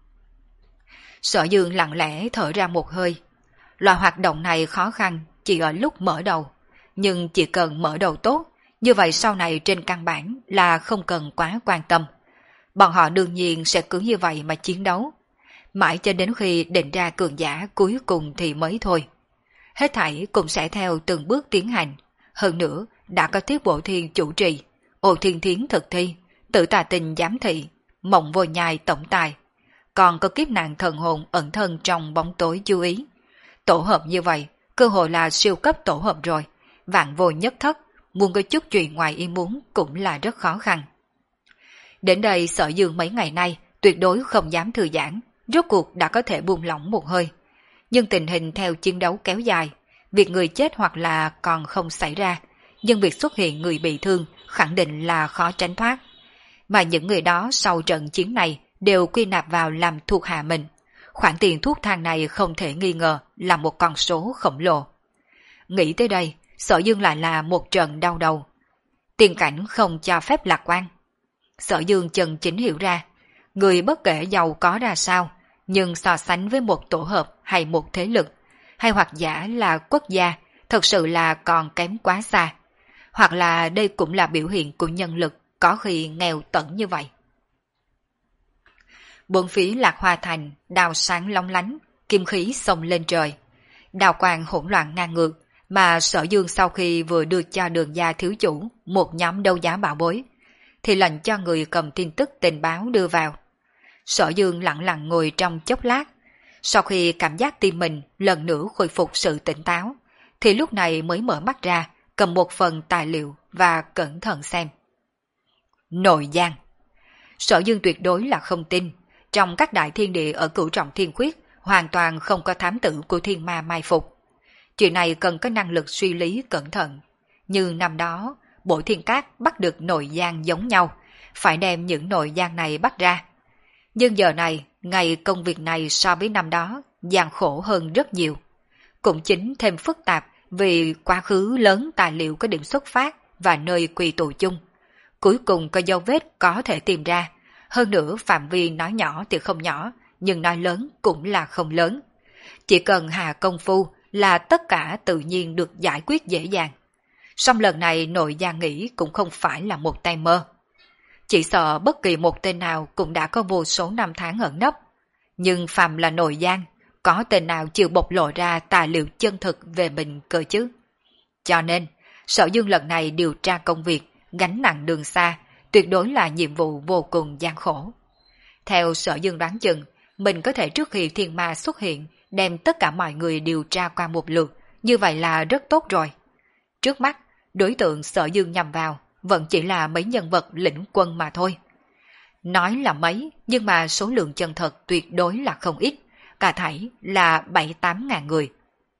Sở Dương lặng lẽ thở ra một hơi. Loại hoạt động này khó khăn chỉ ở lúc mở đầu. Nhưng chỉ cần mở đầu tốt, như vậy sau này trên căn bản là không cần quá quan tâm. Bọn họ đương nhiên sẽ cứ như vậy mà chiến đấu. Mãi cho đến khi định ra cường giả cuối cùng thì mới thôi. Hết thảy cũng sẽ theo từng bước tiến hành. Hơn nữa, đã có Tiết Bộ Thiên chủ trì, Ô Thiên Thiến thực thi, Tử Tà Tình giám thị, Mộng Vô Nhai tổng tài. Còn có Kiếp Nạn Thần Hồn ẩn thân trong bóng tối chú ý. Tổ hợp như vậy, cơ hội là siêu cấp tổ hợp rồi. Vạn vô nhất thất, muốn có chút chuyện ngoài ý muốn cũng là rất khó khăn. Đến đây Sở Dương mấy ngày nay tuyệt đối không dám thư giãn, rốt cuộc đã có thể buông lỏng một hơi. Nhưng tình hình theo chiến đấu kéo dài, việc người chết hoặc là còn không xảy ra, nhưng việc xuất hiện người bị thương khẳng định là khó tránh thoát. Mà những người đó sau trận chiến này đều quy nạp vào làm thuộc hạ mình. Khoản tiền thuốc thang này không thể nghi ngờ là một con số khổng lồ. Nghĩ tới đây, Sở Dương lại là một trận đau đầu. Tiền cảnh không cho phép lạc quan. Sở Dương chân chính hiểu ra, người bất kể giàu có ra sao, nhưng so sánh với một tổ hợp hay một thế lực, hay hoặc giả là quốc gia, thật sự là còn kém quá xa. Hoặc là đây cũng là biểu hiện của nhân lực có khi nghèo tởn như vậy. Bốn phía Lạc Hoa Thành, đào sáng long lánh, kim khí xông lên trời. Đào quang hỗn loạn ngang ngược, mà Sở Dương sau khi vừa đưa cho Đường gia thiếu chủ một nhóm đấu giá bảo bối, thì lệnh cho người cầm tin tức tình báo đưa vào. Sở Dương lặng lặng ngồi trong chốc lát, sau khi cảm giác tim mình lần nữa khôi phục sự tỉnh táo, thì lúc này mới mở mắt ra, cầm một phần tài liệu và cẩn thận xem. Nội giang. Sở Dương tuyệt đối là không tin, trong các đại thiên địa ở Cửu Trọng Thiên Khuyết hoàn toàn không có thám tử của thiên ma mai phục. Chuyện này cần có năng lực suy lý cẩn thận. Như năm đó, Bổ Thiên Cát bắt được nội giang giống nhau, phải đem những nội giang này bắt ra. Nhưng giờ này, ngày công việc này so với năm đó, gian khổ hơn rất nhiều. Cũng chính thêm phức tạp vì quá khứ lớn tài liệu có điểm xuất phát và nơi quy tụ chung. Cuối cùng có dấu vết có thể tìm ra. Hơn nữa phạm vi nói nhỏ thì không nhỏ, nhưng nói lớn cũng là không lớn. Chỉ cần hạ công phu là tất cả tự nhiên được giải quyết dễ dàng. Song lần này nội giang nghĩ cũng không phải là một tay mơ. Chỉ sợ bất kỳ một tên nào cũng đã có vô số năm tháng ẩn nấp. Nhưng phàm là nội giang, có tên nào chịu bộc lộ ra tài liệu chân thực về mình cơ chứ. Cho nên, Sở Dương lần này điều tra công việc, gánh nặng đường xa, tuyệt đối là nhiệm vụ vô cùng gian khổ. Theo Sở Dương đoán chừng, mình có thể trước khi thiên ma xuất hiện, đem tất cả mọi người điều tra qua một lượt, như vậy là rất tốt rồi. Trước mắt, đối tượng Sở Dương nhằm vào vẫn chỉ là mấy nhân vật lĩnh quân mà thôi. Nói là mấy, nhưng mà số lượng chân thật tuyệt đối là không ít, cả thảy là bảy tám ngàn người.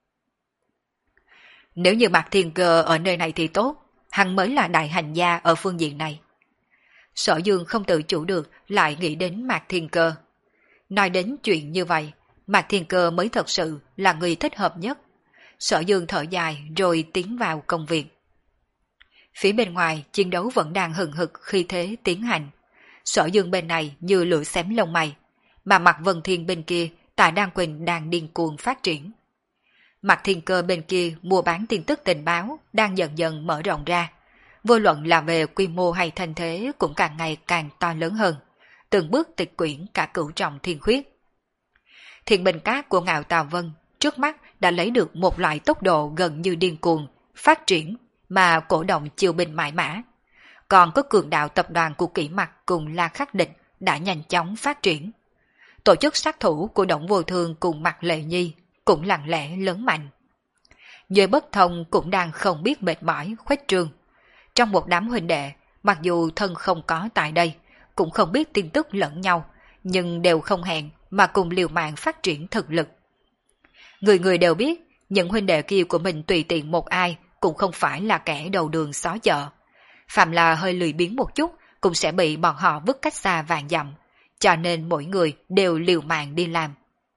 Nếu như Mạc Thiên Cơ ở nơi này thì tốt, hắn mới là đại hành gia ở phương diện này. Sở Dương không tự chủ được lại nghĩ đến Mạc Thiên Cơ. Nói đến chuyện như vậy, Mạc Thiên Cơ mới thật sự là người thích hợp nhất. Sở Dương thở dài rồi tiến vào công việc. Phía bên ngoài chiến đấu vẫn đang hừng hực khi thế tiến hành. Sở Dương bên này như lưỡi xém lông mày, mà Mạc Vân Thiên bên kia Tạ Đan Quỳnh đang điên cuồng phát triển. Mạc Thiên Cơ bên kia mua bán tin tức tình báo đang dần dần mở rộng ra. Vô luận là về quy mô hay thành thế cũng càng ngày càng to lớn hơn. từng bước tịch quyển cả cửu trọng thiên khuyết. Thiên binh cát của Ngạo Tào Vân trước mắt đã lấy được một loại tốc độ gần như điên cuồng, phát triển mà cổ động chiêu binh mãi mã. Còn có cường đạo tập đoàn của Kỷ Mặc cùng La Khắc Địch đã nhanh chóng phát triển. Tổ chức sát thủ của Đổng Vô Thương cùng Mạc Lệ Nhi cũng lặng lẽ lớn mạnh. Duệ Bất Thông cũng đang không biết mệt mỏi khuếch trương. Trong một đám huynh đệ, mặc dù thân không có tại đây, cũng không biết tin tức lẫn nhau, nhưng đều không hẹn mà cùng liều mạng phát triển thực lực. Người người đều biết, những huynh đệ kia của mình tùy tiện một ai cũng không phải là kẻ đầu đường xó chợ. Phạm là hơi lười biếng một chút cũng sẽ bị bọn họ vứt cách xa vạn dặm, cho nên mỗi người đều liều mạng đi làm.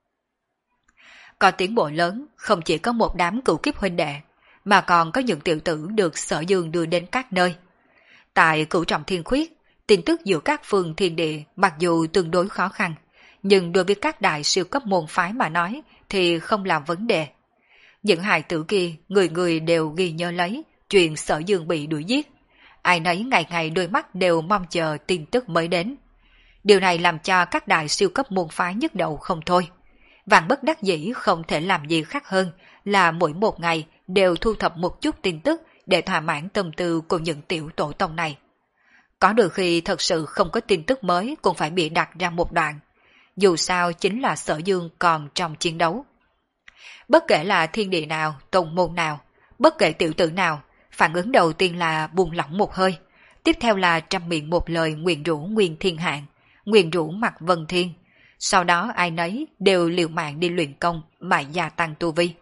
Có tiến bộ lớn không chỉ có một đám cửu kiếp huynh đệ, mà còn có những tiểu tử được Sở Dương đưa đến các nơi. Tại cửu trọng thiên khuyết, tin tức giữa các phương thiên địa mặc dù tương đối khó khăn, nhưng đối với các đại siêu cấp môn phái mà nói thì không là vấn đề. Những hài tử kia người người đều ghi nhớ lấy chuyện Sở Dương bị đuổi giết. Ai nấy ngày ngày đôi mắt đều mong chờ tin tức mới đến. Điều này làm cho các đại siêu cấp môn phái nhức đầu không thôi. Vạn bất đắc dĩ không thể làm gì khác hơn là mỗi một ngày đều thu thập một chút tin tức để thỏa mãn tâm tư của những tiểu tổ tông này. Có đôi khi thật sự không có tin tức mới cũng phải bị đặt ra một đoạn. Dù sao chính là Sở Dương còn trong chiến đấu. Bất kể là thiên địa nào, tông môn nào, bất kể tiểu tử nào, phản ứng đầu tiên là buông lỏng một hơi. Tiếp theo là trăm miệng một lời nguyền rủa Nguyên Thiên Hạng, nguyền rủa Mạc Vân Thiên. Sau đó ai nấy đều liều mạng đi luyện công mà gia tăng tu vi.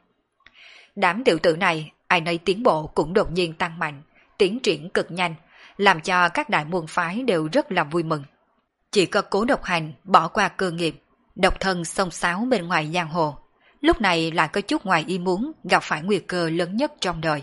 Đám tiểu tử này, ai nấy tiến bộ cũng đột nhiên tăng mạnh, tiến triển cực nhanh, làm cho các đại môn phái đều rất là vui mừng. Chỉ có Cố Độc Hành bỏ qua cơ nghiệp, độc thân xông xáo bên ngoài giang hồ. Lúc này lại có chút ngoài ý muốn gặp phải nguy cơ lớn nhất trong đời.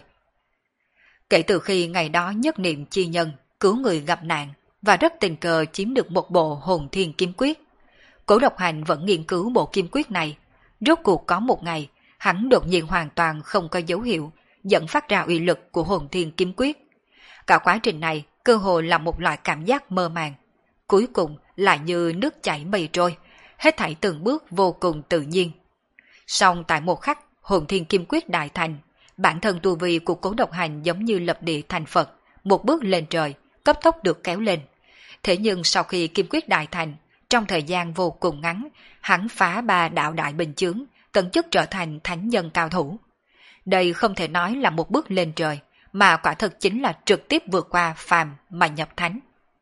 Kể từ khi ngày đó nhất niệm chi nhân, cứu người gặp nạn và rất tình cờ chiếm được một bộ hồn thiên kiếm quyết, Cố Độc Hành vẫn nghiên cứu bộ kiếm quyết này. Rốt cuộc có một ngày, hắn đột nhiên hoàn toàn không có dấu hiệu dẫn phát ra uy lực của hồn thiên kiếm quyết. Cả quá trình này cơ hồ là một loại cảm giác mơ màng. Cuối cùng lại như nước chảy mây trôi, hết thảy từng bước vô cùng tự nhiên. Song tại một khắc hồn thiên kiếm quyết đại thành, bản thân tu vi của Cố Độc Hành giống như lập địa thành Phật, một bước lên trời, cấp tốc được kéo lên. Thế nhưng sau khi kiếm quyết đại thành, trong thời gian vô cùng ngắn, hắn phá ba đạo đại bình chướng, tận chức trở thành thánh nhân cao thủ. Đây không thể nói là một bước lên trời, mà quả thực chính là trực tiếp vượt qua phàm mà nhập thánh.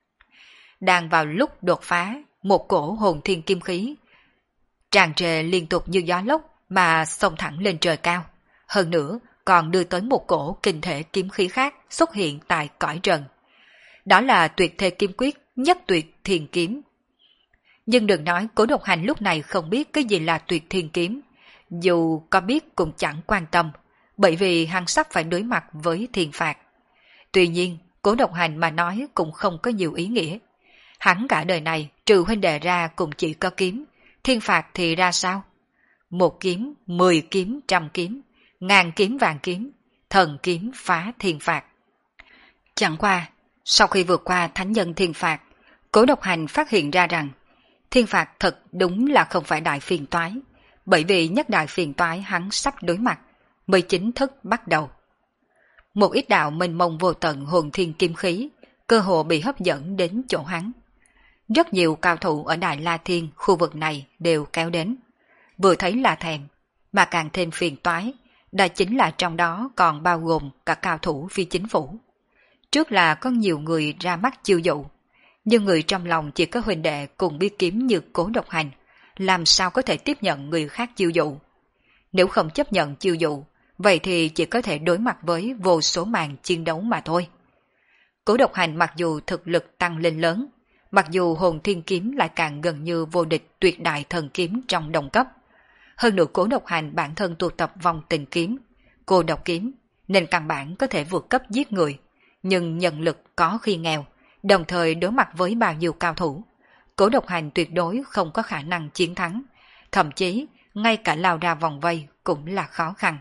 Đang vào lúc đột phá, một cổ hồn thiên kim khí tràn trề liên tục như gió lốc mà xông thẳng lên trời cao. Hơn nữa còn đưa tới một cổ kinh thể kiếm khí khác xuất hiện tại cõi trần. Đó là tuyệt thế kiếm quyết nhất tuyệt thiền kiếm. Nhưng đừng nói Cố Độc Hành lúc này không biết cái gì là tuyệt thiên kiếm. Dù có biết cũng chẳng quan tâm, bởi vì hắn sắp phải đối mặt với thiên phạt. Tuy nhiên, Cố Độc Hành mà nói cũng không có nhiều ý nghĩa. Hắn cả đời này trừ huynh đệ ra cũng chỉ có kiếm, thiên phạt thì ra sao? Một kiếm, mười kiếm, trăm kiếm, ngàn kiếm vạn kiếm, thần kiếm phá thiên phạt. Chẳng qua, sau khi vượt qua thánh nhân thiên phạt, Cố Độc Hành phát hiện ra rằng thiên phạt thật đúng là không phải đại phiền toái, bởi vì nhất đại phiền toái hắn sắp đối mặt mới chính thức bắt đầu. Một ít đạo mênh mông vô tận hồn thiên kim khí, cơ hồ bị hấp dẫn đến chỗ hắn. Rất nhiều cao thủ ở Đại La Thiên khu vực này đều kéo đến. Vừa thấy là thèm, mà càng thêm phiền toái, đó chính là trong đó còn bao gồm cả cao thủ phi chính phủ. Trước là có nhiều người ra mắt chiêu dụ, nhưng người trong lòng chỉ có huynh đệ cùng biết kiếm như Cố Độc Hành, làm sao có thể tiếp nhận người khác chiêu dụ. Nếu không chấp nhận chiêu dụ, vậy thì chỉ có thể đối mặt với vô số màn chiến đấu mà thôi. Cố Độc Hành mặc dù thực lực tăng lên lớn, mặc dù hồn thiên kiếm lại càng gần như vô địch tuyệt đại thần kiếm trong đồng cấp. Hơn nữa Cố Độc Hành bản thân tu tập vong tình kiếm, cô độc kiếm, nên căn bản có thể vượt cấp giết người, nhưng nhân lực có khi nghèo, đồng thời đối mặt với bao nhiêu cao thủ. Cố Độc Hành tuyệt đối không có khả năng chiến thắng, thậm chí ngay cả lao ra vòng vây cũng là khó khăn.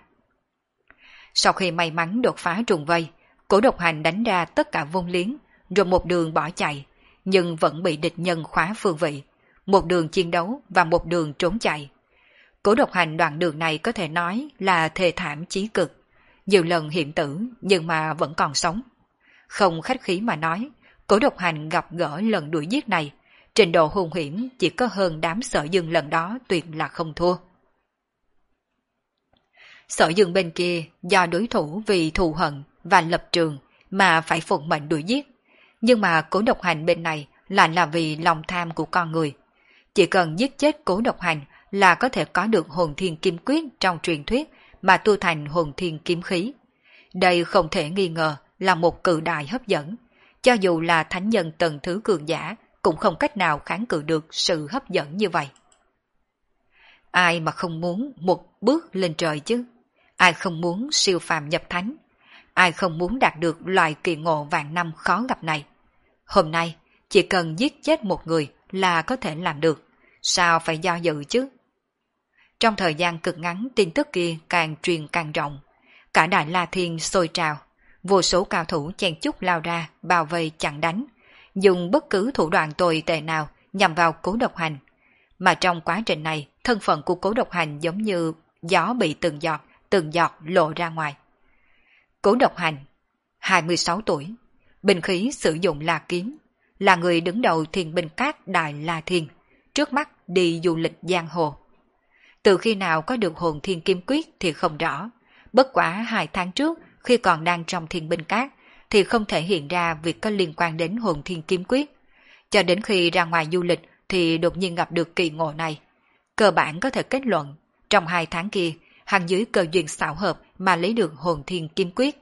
Sau khi may mắn đột phá trùng vây, Cố Độc Hành đánh ra tất cả vung liếng, rồi một đường bỏ chạy, nhưng vẫn bị địch nhân khóa phương vị, một đường chiến đấu và một đường trốn chạy. Cố Độc Hành đoạn đường này có thể nói là thê thảm chí cực, nhiều lần hiểm tử nhưng mà vẫn còn sống. Không khách khí mà nói, Cố Độc Hành gặp gỡ lần đuổi giết này, trình độ hung hiểm chỉ có hơn đám Sở Dương lần đó tuyệt là không thua. Sở Dương bên kia do đối thủ vì thù hận và lập trường mà phải phụng mệnh đuổi giết, nhưng mà Cố Độc Hành bên này lại là vì lòng tham của con người. Chỉ cần giết chết Cố Độc Hành là có thể có được hồn thiên kim quyết trong truyền thuyết mà tu thành hồn thiên kiếm khí. Đây không thể nghi ngờ là một cự đại hấp dẫn, cho dù là thánh nhân tầng thứ cường giả cũng không cách nào kháng cự được sự hấp dẫn như vậy. Ai mà không muốn một bước lên trời chứ? Ai không muốn siêu phàm nhập thánh? Ai không muốn đạt được loại kỳ ngộ vạn năm khó gặp này? Hôm nay, chỉ cần giết chết một người là có thể làm được. Sao phải do dự chứ? Trong thời gian cực ngắn, tin tức kia càng truyền càng rộng. Cả Đại La Thiên sôi trào. Vô số cao thủ chen chúc lao ra, bao vây chặn đánh. Dùng bất cứ thủ đoạn tồi tệ nào nhằm vào Cố Độc Hành. Mà trong quá trình này, thân phận của Cố Độc Hành giống như gió bị từng giọt, từng giọt lộ ra ngoài. Cố Độc Hành, hai mươi sáu tuổi, binh khí sử dụng là kiếm, là người đứng đầu Thiên Binh Các Đại La Thiên, trước mắt đi du lịch giang hồ. Từ khi nào có được hồn thiên kim quyết thì không rõ, bất quá hai tháng trước khi còn đang trong Thiên Binh Các thì không thể hiện ra việc có liên quan đến hồn thiên kim quyết. Cho đến khi ra ngoài du lịch thì đột nhiên gặp được kỳ ngộ này. Cơ bản có thể kết luận, trong hai tháng kia, hắn dưới cơ duyên xảo hợp mà lấy được hồn thiên kim quyết.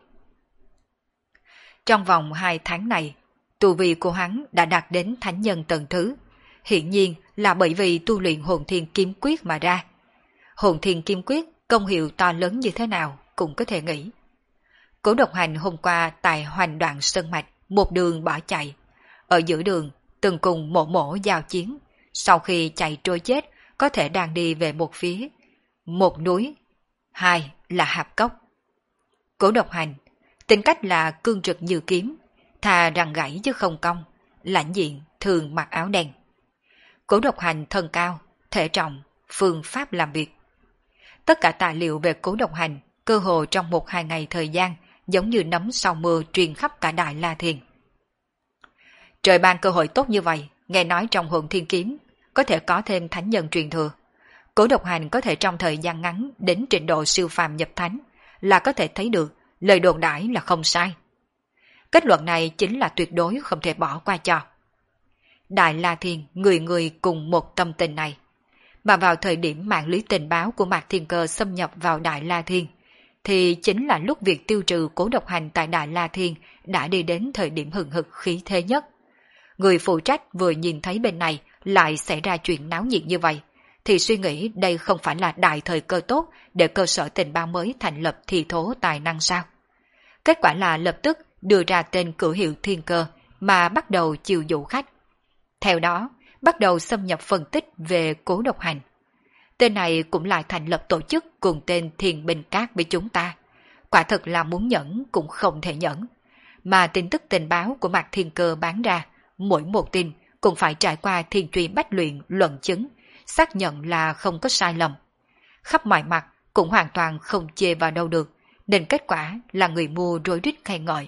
Trong vòng hai tháng này, tu vi của hắn đã đạt đến thánh nhân tầng thứ, hiển nhiên là bởi vì tu luyện hồn thiên kim quyết mà ra. Hồn thiên kim quyết công hiệu to lớn như thế nào cũng có thể nghĩ. Cố Độc Hành hôm qua tại Hoành Đoạn Sơn Mạch một đường bỏ chạy, ở giữa đường từng cùng mộ mổ giao chiến, sau khi chạy trôi chết có thể đang đi về một phía, một núi, hai là hạp cốc. Cố Độc Hành tính cách là cương trực như kiếm, thà răng gãy chứ không cong, lãnh diện thường mặc áo đen. Cố Độc Hành thân cao, thể trọng, phương pháp làm việc. Tất cả tài liệu về Cố Độc Hành cơ hồ trong một hai ngày thời gian giống như nấm sau mưa truyền khắp cả Đại La Thiên. Trời ban cơ hội tốt như vậy, nghe nói trong hồn thiên kiếm có thể có thêm thánh nhân truyền thừa. Cố Độc Hành có thể trong thời gian ngắn đến trình độ siêu phàm nhập thánh là có thể thấy được lời đồn đãi là không sai. Kết luận này chính là tuyệt đối không thể bỏ qua cho. Đại La Thiên người người cùng một tâm tình này. Mà vào thời điểm mạng lưới tình báo của Mạc Thiên Cơ xâm nhập vào Đại La Thiên, thì chính là lúc việc tiêu trừ Cố Độc Hành tại Đại La Thiên đã đi đến thời điểm hừng hực khí thế nhất. Người phụ trách vừa nhìn thấy bên này lại xảy ra chuyện náo nhiệt như vậy, thì suy nghĩ đây không phải là đại thời cơ tốt để cơ sở tình báo mới thành lập thi thố tài năng sao. Kết quả là lập tức đưa ra tên cửu hiệu Thiên Cơ mà bắt đầu chiêu dụ khách. Theo đó, bắt đầu xâm nhập phân tích về Cố Độc Hành. Tên này cũng lại thành lập tổ chức cùng tên Thiên Binh Các với chúng ta. Quả thực là muốn nhẫn cũng không thể nhẫn. Mà tin tức tình báo của Mạc Thiên Cơ bán ra, mỗi một tin cũng phải trải qua thiên truy bách luyện luận chứng, xác nhận là không có sai lầm. Khắp mọi mặt cũng hoàn toàn không chê vào đâu được, nên kết quả là người mua rối rít khen ngợi.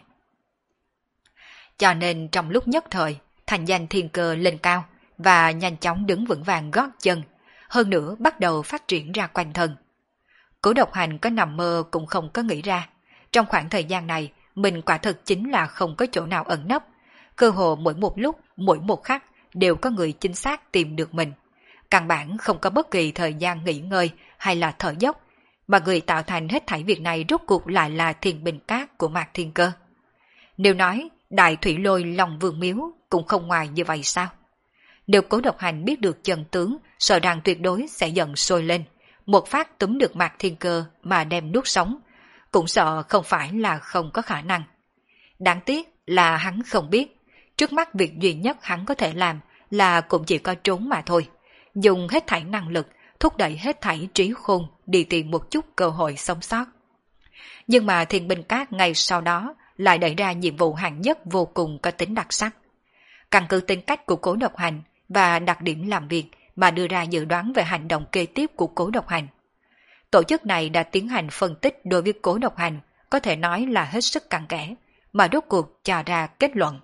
Cho nên trong lúc nhất thời, thành danh Thiên Cơ lên cao và nhanh chóng đứng vững vàng gót chân, hơn nữa bắt đầu phát triển ra quanh thân. Cố Độc Hành có nằm mơ cũng không có nghĩ ra, trong khoảng thời gian này mình quả thực chính là không có chỗ nào ẩn nấp, cơ hồ mỗi một lúc, mỗi một khắc đều có người chính xác tìm được mình. Căn bản không có bất kỳ thời gian nghỉ ngơi hay là thở dốc, mà người tạo thành hết thảy việc này rốt cuộc lại là Thiên Binh Các của Mạc Thiên Cơ. Nếu nói Đại Thủy Lôi Long Vương Miếu cũng không ngoài như vậy sao? Nếu Cố Độc Hành biết được chân tướng, sợ rằng tuyệt đối sẽ giận sôi lên, một phát túm được Mạc Thiên Cơ mà đem nuốt sống, cũng sợ không phải là không có khả năng. Đáng tiếc là hắn không biết, trước mắt việc duy nhất hắn có thể làm là cũng chỉ có trốn mà thôi, dùng hết thảy năng lực, thúc đẩy hết thảy trí khôn đi tìm một chút cơ hội sống sót. Nhưng mà Thiên Binh Các ngay sau đó lại đẩy ra nhiệm vụ hạng nhất vô cùng có tính đặc sắc. căn cứ tính cách của Cố Độc Hành và đặc điểm làm việc mà đưa ra dự đoán về hành động kế tiếp của Cố Độc Hành. Tổ chức này đã tiến hành phân tích đối với Cố Độc Hành, có thể nói là hết sức cặn kẽ, mà rốt cuộc cho ra kết luận.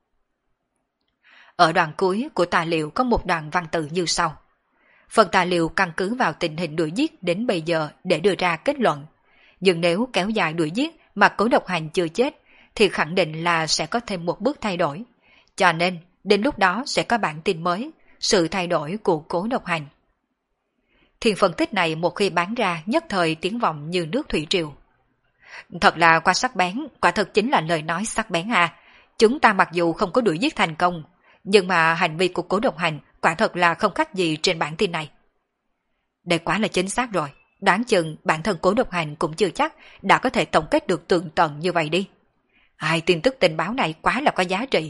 Ở đoạn cuối của tài liệu có một đoạn văn tự như sau. Phần tài liệu căn cứ vào tình hình đuổi giết đến bây giờ để đưa ra kết luận. Nhưng nếu kéo dài đuổi giết mà Cố Độc Hành chưa chết, thì khẳng định là sẽ có thêm một bước thay đổi. Cho nên, đến lúc đó sẽ có bản tin mới, sự thay đổi của Cố Độc Hành. Thiền phân tích này một khi bán ra nhất thời tiếng vọng như nước thủy triều. Thật là qua sắc bén, quả thực chính là lời nói sắc bén à. Chúng ta mặc dù không có đuổi giết thành công, nhưng mà hành vi của Cố Độc Hành quả thật là không khác gì trên bản tin này. Đây quá là chính xác rồi, đoán chừng bản thân Cố Độc Hành cũng chưa chắc đã có thể tổng kết được tường tận như vậy đi. Ai, tin tức tình báo này quá là có giá trị.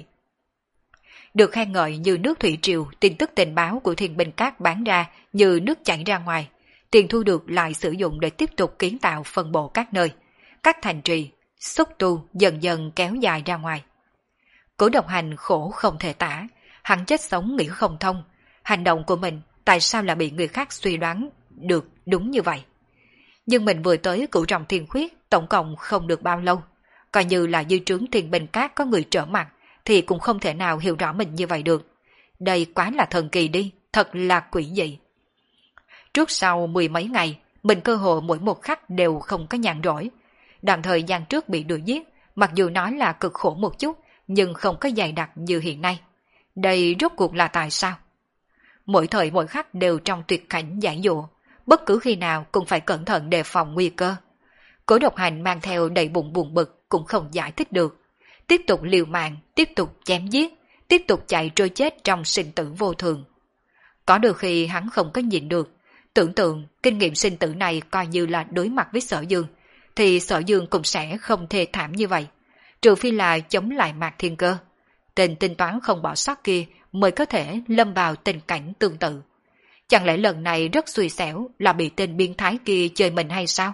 Được khen ngợi như nước thủy triều, tin tức tình báo của Thiên Binh Các bán ra như nước chảy ra ngoài, tiền thu được lại sử dụng để tiếp tục kiến tạo phân bổ các nơi, các thành trì, xúc tu dần dần kéo dài ra ngoài. Cố Độc Hành khổ không thể tả, hắn chết sống nghĩ không thông, hành động của mình tại sao lại bị người khác suy đoán được đúng như vậy. Nhưng mình vừa tới Cửu Trọng Thiên Khuyết tổng cộng không được bao lâu, coi như là dư trướng Thiên Binh Các có người trở mặt thì cũng không thể nào hiểu rõ mình như vậy được. Đây quá là thần kỳ đi, thật là quỷ dị. Trước sau mười mấy ngày, mình cơ hồ mỗi một khắc đều không có nhàn rỗi. Đoạn thời gian trước bị đuổi giết, mặc dù nói là cực khổ một chút, nhưng không có dày đặc như hiện nay. Đây rốt cuộc là tại sao? Mỗi thời mỗi khắc đều trong tuyệt cảnh giải dụa, bất cứ khi nào cũng phải cẩn thận đề phòng nguy cơ. Cố Độc Hành mang theo đầy bụng buồn bực cũng không giải thích được. Tiếp tục liều mạng, tiếp tục chém giết, tiếp tục chạy trôi chết trong sinh tử vô thường. Có đôi khi hắn không có nhịn được, tưởng tượng kinh nghiệm sinh tử này coi như là đối mặt với Sở Dương, thì Sở Dương cũng sẽ không thê thảm như vậy, trừ phi là chống lại Mạc Thiên Cơ. Tên tính toán không bỏ sót kia mới có thể lâm vào tình cảnh tương tự. Chẳng lẽ lần này rất xui xẻo là bị tên biến thái kia chơi mình hay sao?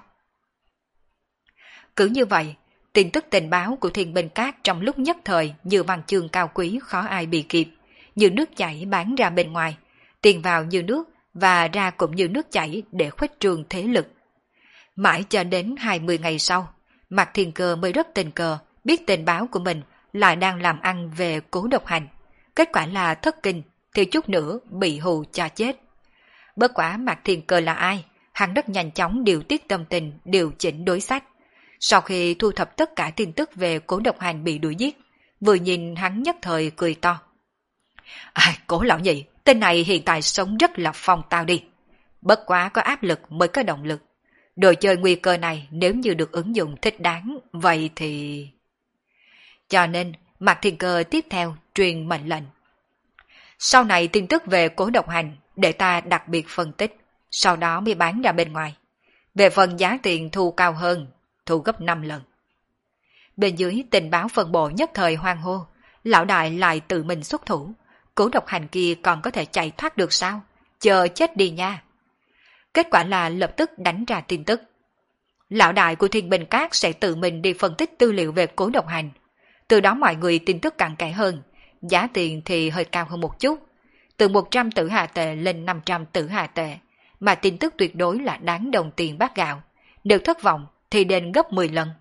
Cứ như vậy, tin tức tình báo của Thiên Binh Các trong lúc nhất thời như văn chương cao quý khó ai bị kịp, như nước chảy bán ra bên ngoài, tiền vào như nước và ra cũng như nước chảy để khuếch trương thế lực. Mãi cho đến hai mươi ngày sau, Mạc Thiên Cơ mới rất tình cờ biết tình báo của mình lại đang làm ăn về Cố Độc Hành. Kết quả là thất kinh, thì chút nữa bị hù cho chết. Bất quả Mạc Thiên Cơ là ai? Hắn rất nhanh chóng điều tiết tâm tình, điều chỉnh đối sách. Sau khi thu thập tất cả tin tức về Cố Độc Hành bị đuổi giết, vừa nhìn hắn nhất thời cười to. À, Cố lão nhị, tên này hiện tại sống rất là phong tao đi. Bất quá có áp lực mới có động lực. Đồ chơi nguy cơ này nếu như được ứng dụng thích đáng, vậy thì... Cho nên, Mạc Thiên Cơ tiếp theo truyền mệnh lệnh. Sau này tin tức về Cố Độc Hành để ta đặc biệt phân tích, sau đó mới bán ra bên ngoài. Về phần giá tiền thu cao hơn, thu gấp năm lần. Bên dưới tình báo phân bộ nhất thời hoang hô, lão đại lại tự mình xuất thủ. Cố Độc Hành kia còn có thể chạy thoát được sao? Chờ chết đi nha. Kết quả là lập tức đánh ra tin tức. Lão đại của Thiên Binh Các sẽ tự mình đi phân tích tư liệu về Cố Độc Hành. Từ đó mọi người tin tức cặn kẽ hơn, giá tiền thì hơi cao hơn một chút. Từ một trăm tử hà tệ lên năm trăm tử hà tệ, mà tin tức tuyệt đối là đáng đồng tiền bát gạo. Nếu thất vọng thì đền gấp mười lần.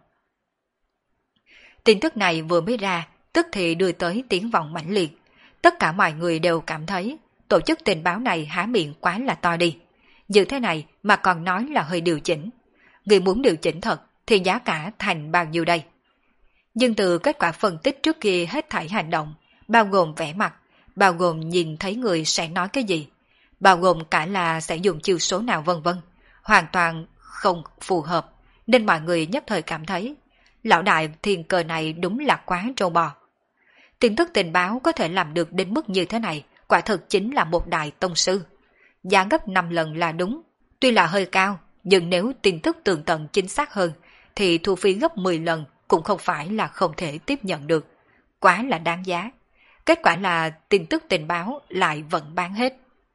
Tin tức này vừa mới ra, tức thì đưa tới tiếng vọng mãnh liệt. Tất cả mọi người đều cảm thấy tổ chức tình báo này há miệng quá là to đi. Như thế này mà còn nói là hơi điều chỉnh. Người muốn điều chỉnh thật thì giá cả thành bao nhiêu đây? Nhưng từ kết quả phân tích trước kia hết thảy hành động, bao gồm vẻ mặt, bao gồm nhìn thấy người sẽ nói cái gì, bao gồm cả là sẽ dùng chiêu số nào vân vân, hoàn toàn không phù hợp, nên mọi người nhất thời cảm thấy lão đại Thiên Cơ này đúng là quá trâu bò. Tin tức tình báo có thể làm được đến mức như thế này, quả thực chính là một đại tông sư. Giá gấp năm lần là đúng, tuy là hơi cao, nhưng nếu tin tức tường tận chính xác hơn, thì thu phí gấp mười lần cũng không phải là không thể tiếp nhận được. Quá là đáng giá. Kết quả là tin tức tình báo lại vẫn bán hết.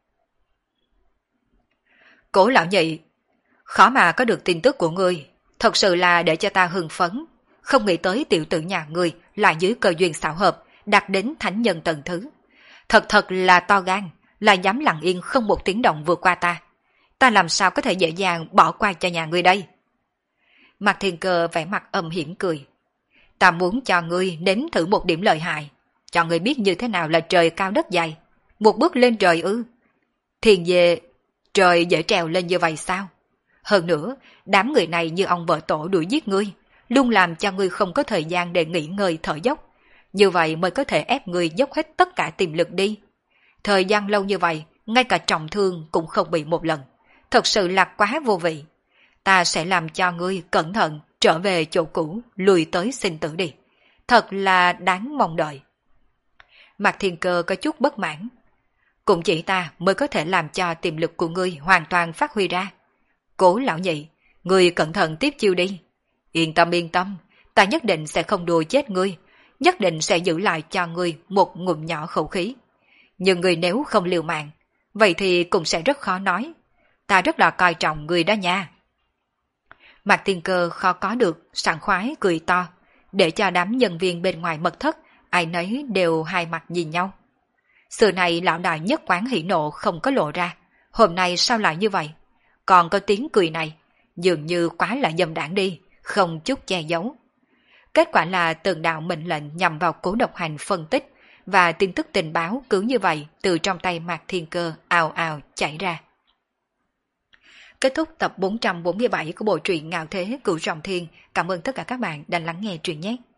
Cố lão nhị, khó mà có được tin tức của ngươi, thật sự là để cho ta hưng phấn. Không nghĩ tới tiểu tử nhà ngươi lại dưới cơ duyên xảo hợp đạt đến thánh nhân tầng thứ. Thật thật là to gan, là dám lặng yên không một tiếng động vượt qua ta. Ta làm sao có thể dễ dàng bỏ qua cho nhà ngươi đây? Mạc Thiên Cơ vẻ mặt âm hiểm cười. Ta muốn cho ngươi nếm thử một điểm lợi hại, cho ngươi biết như thế nào là trời cao đất dày. Một bước lên trời ư? Thiền về, trời dễ trèo lên như vậy sao? Hơn nữa, đám người này như ông vợ tổ đuổi giết ngươi, luôn làm cho ngươi không có thời gian để nghỉ ngơi thở dốc. Như vậy mới có thể ép ngươi dốc hết tất cả tiềm lực đi. Thời gian lâu như vậy, ngay cả trọng thương cũng không bị một lần. Thật sự là quá vô vị. Ta sẽ làm cho ngươi cẩn thận trở về chỗ cũ, lùi tới sinh tử đi. Thật là đáng mong đợi. Mạc Thiên Cơ có chút bất mãn. Cũng chỉ ta mới có thể làm cho tiềm lực của ngươi hoàn toàn phát huy ra. Cố lão nhị, ngươi cẩn thận tiếp chiêu đi. Yên tâm yên tâm, ta nhất định sẽ không đùa chết ngươi, nhất định sẽ giữ lại cho ngươi một ngụm nhỏ khẩu khí. Nhưng ngươi nếu không liều mạng, vậy thì cũng sẽ rất khó nói. Ta rất là coi trọng ngươi đó nha. Mạc Thiên Cơ khó có được, sảng khoái cười to, để cho đám nhân viên bên ngoài mật thất, ai nấy đều hai mặt nhìn nhau. Xưa này lão đại nhất quán hỉ nộ không có lộ ra, hôm nay sao lại như vậy? Còn có tiếng cười này, dường như quá là dâm đảng đi, không chút che giấu. Kết quả là từng đạo mệnh lệnh nhằm vào Cố Độc Hành phân tích, và tin tức tình báo cứ như vậy từ trong tay Mạc Thiên Cơ ào ào chảy ra. Kết thúc tập bốn trăm bốn mươi bảy của bộ truyện Ngạo Thế Cửu Trọng Thiên. Cảm ơn tất cả các bạn đã lắng nghe truyện nhé.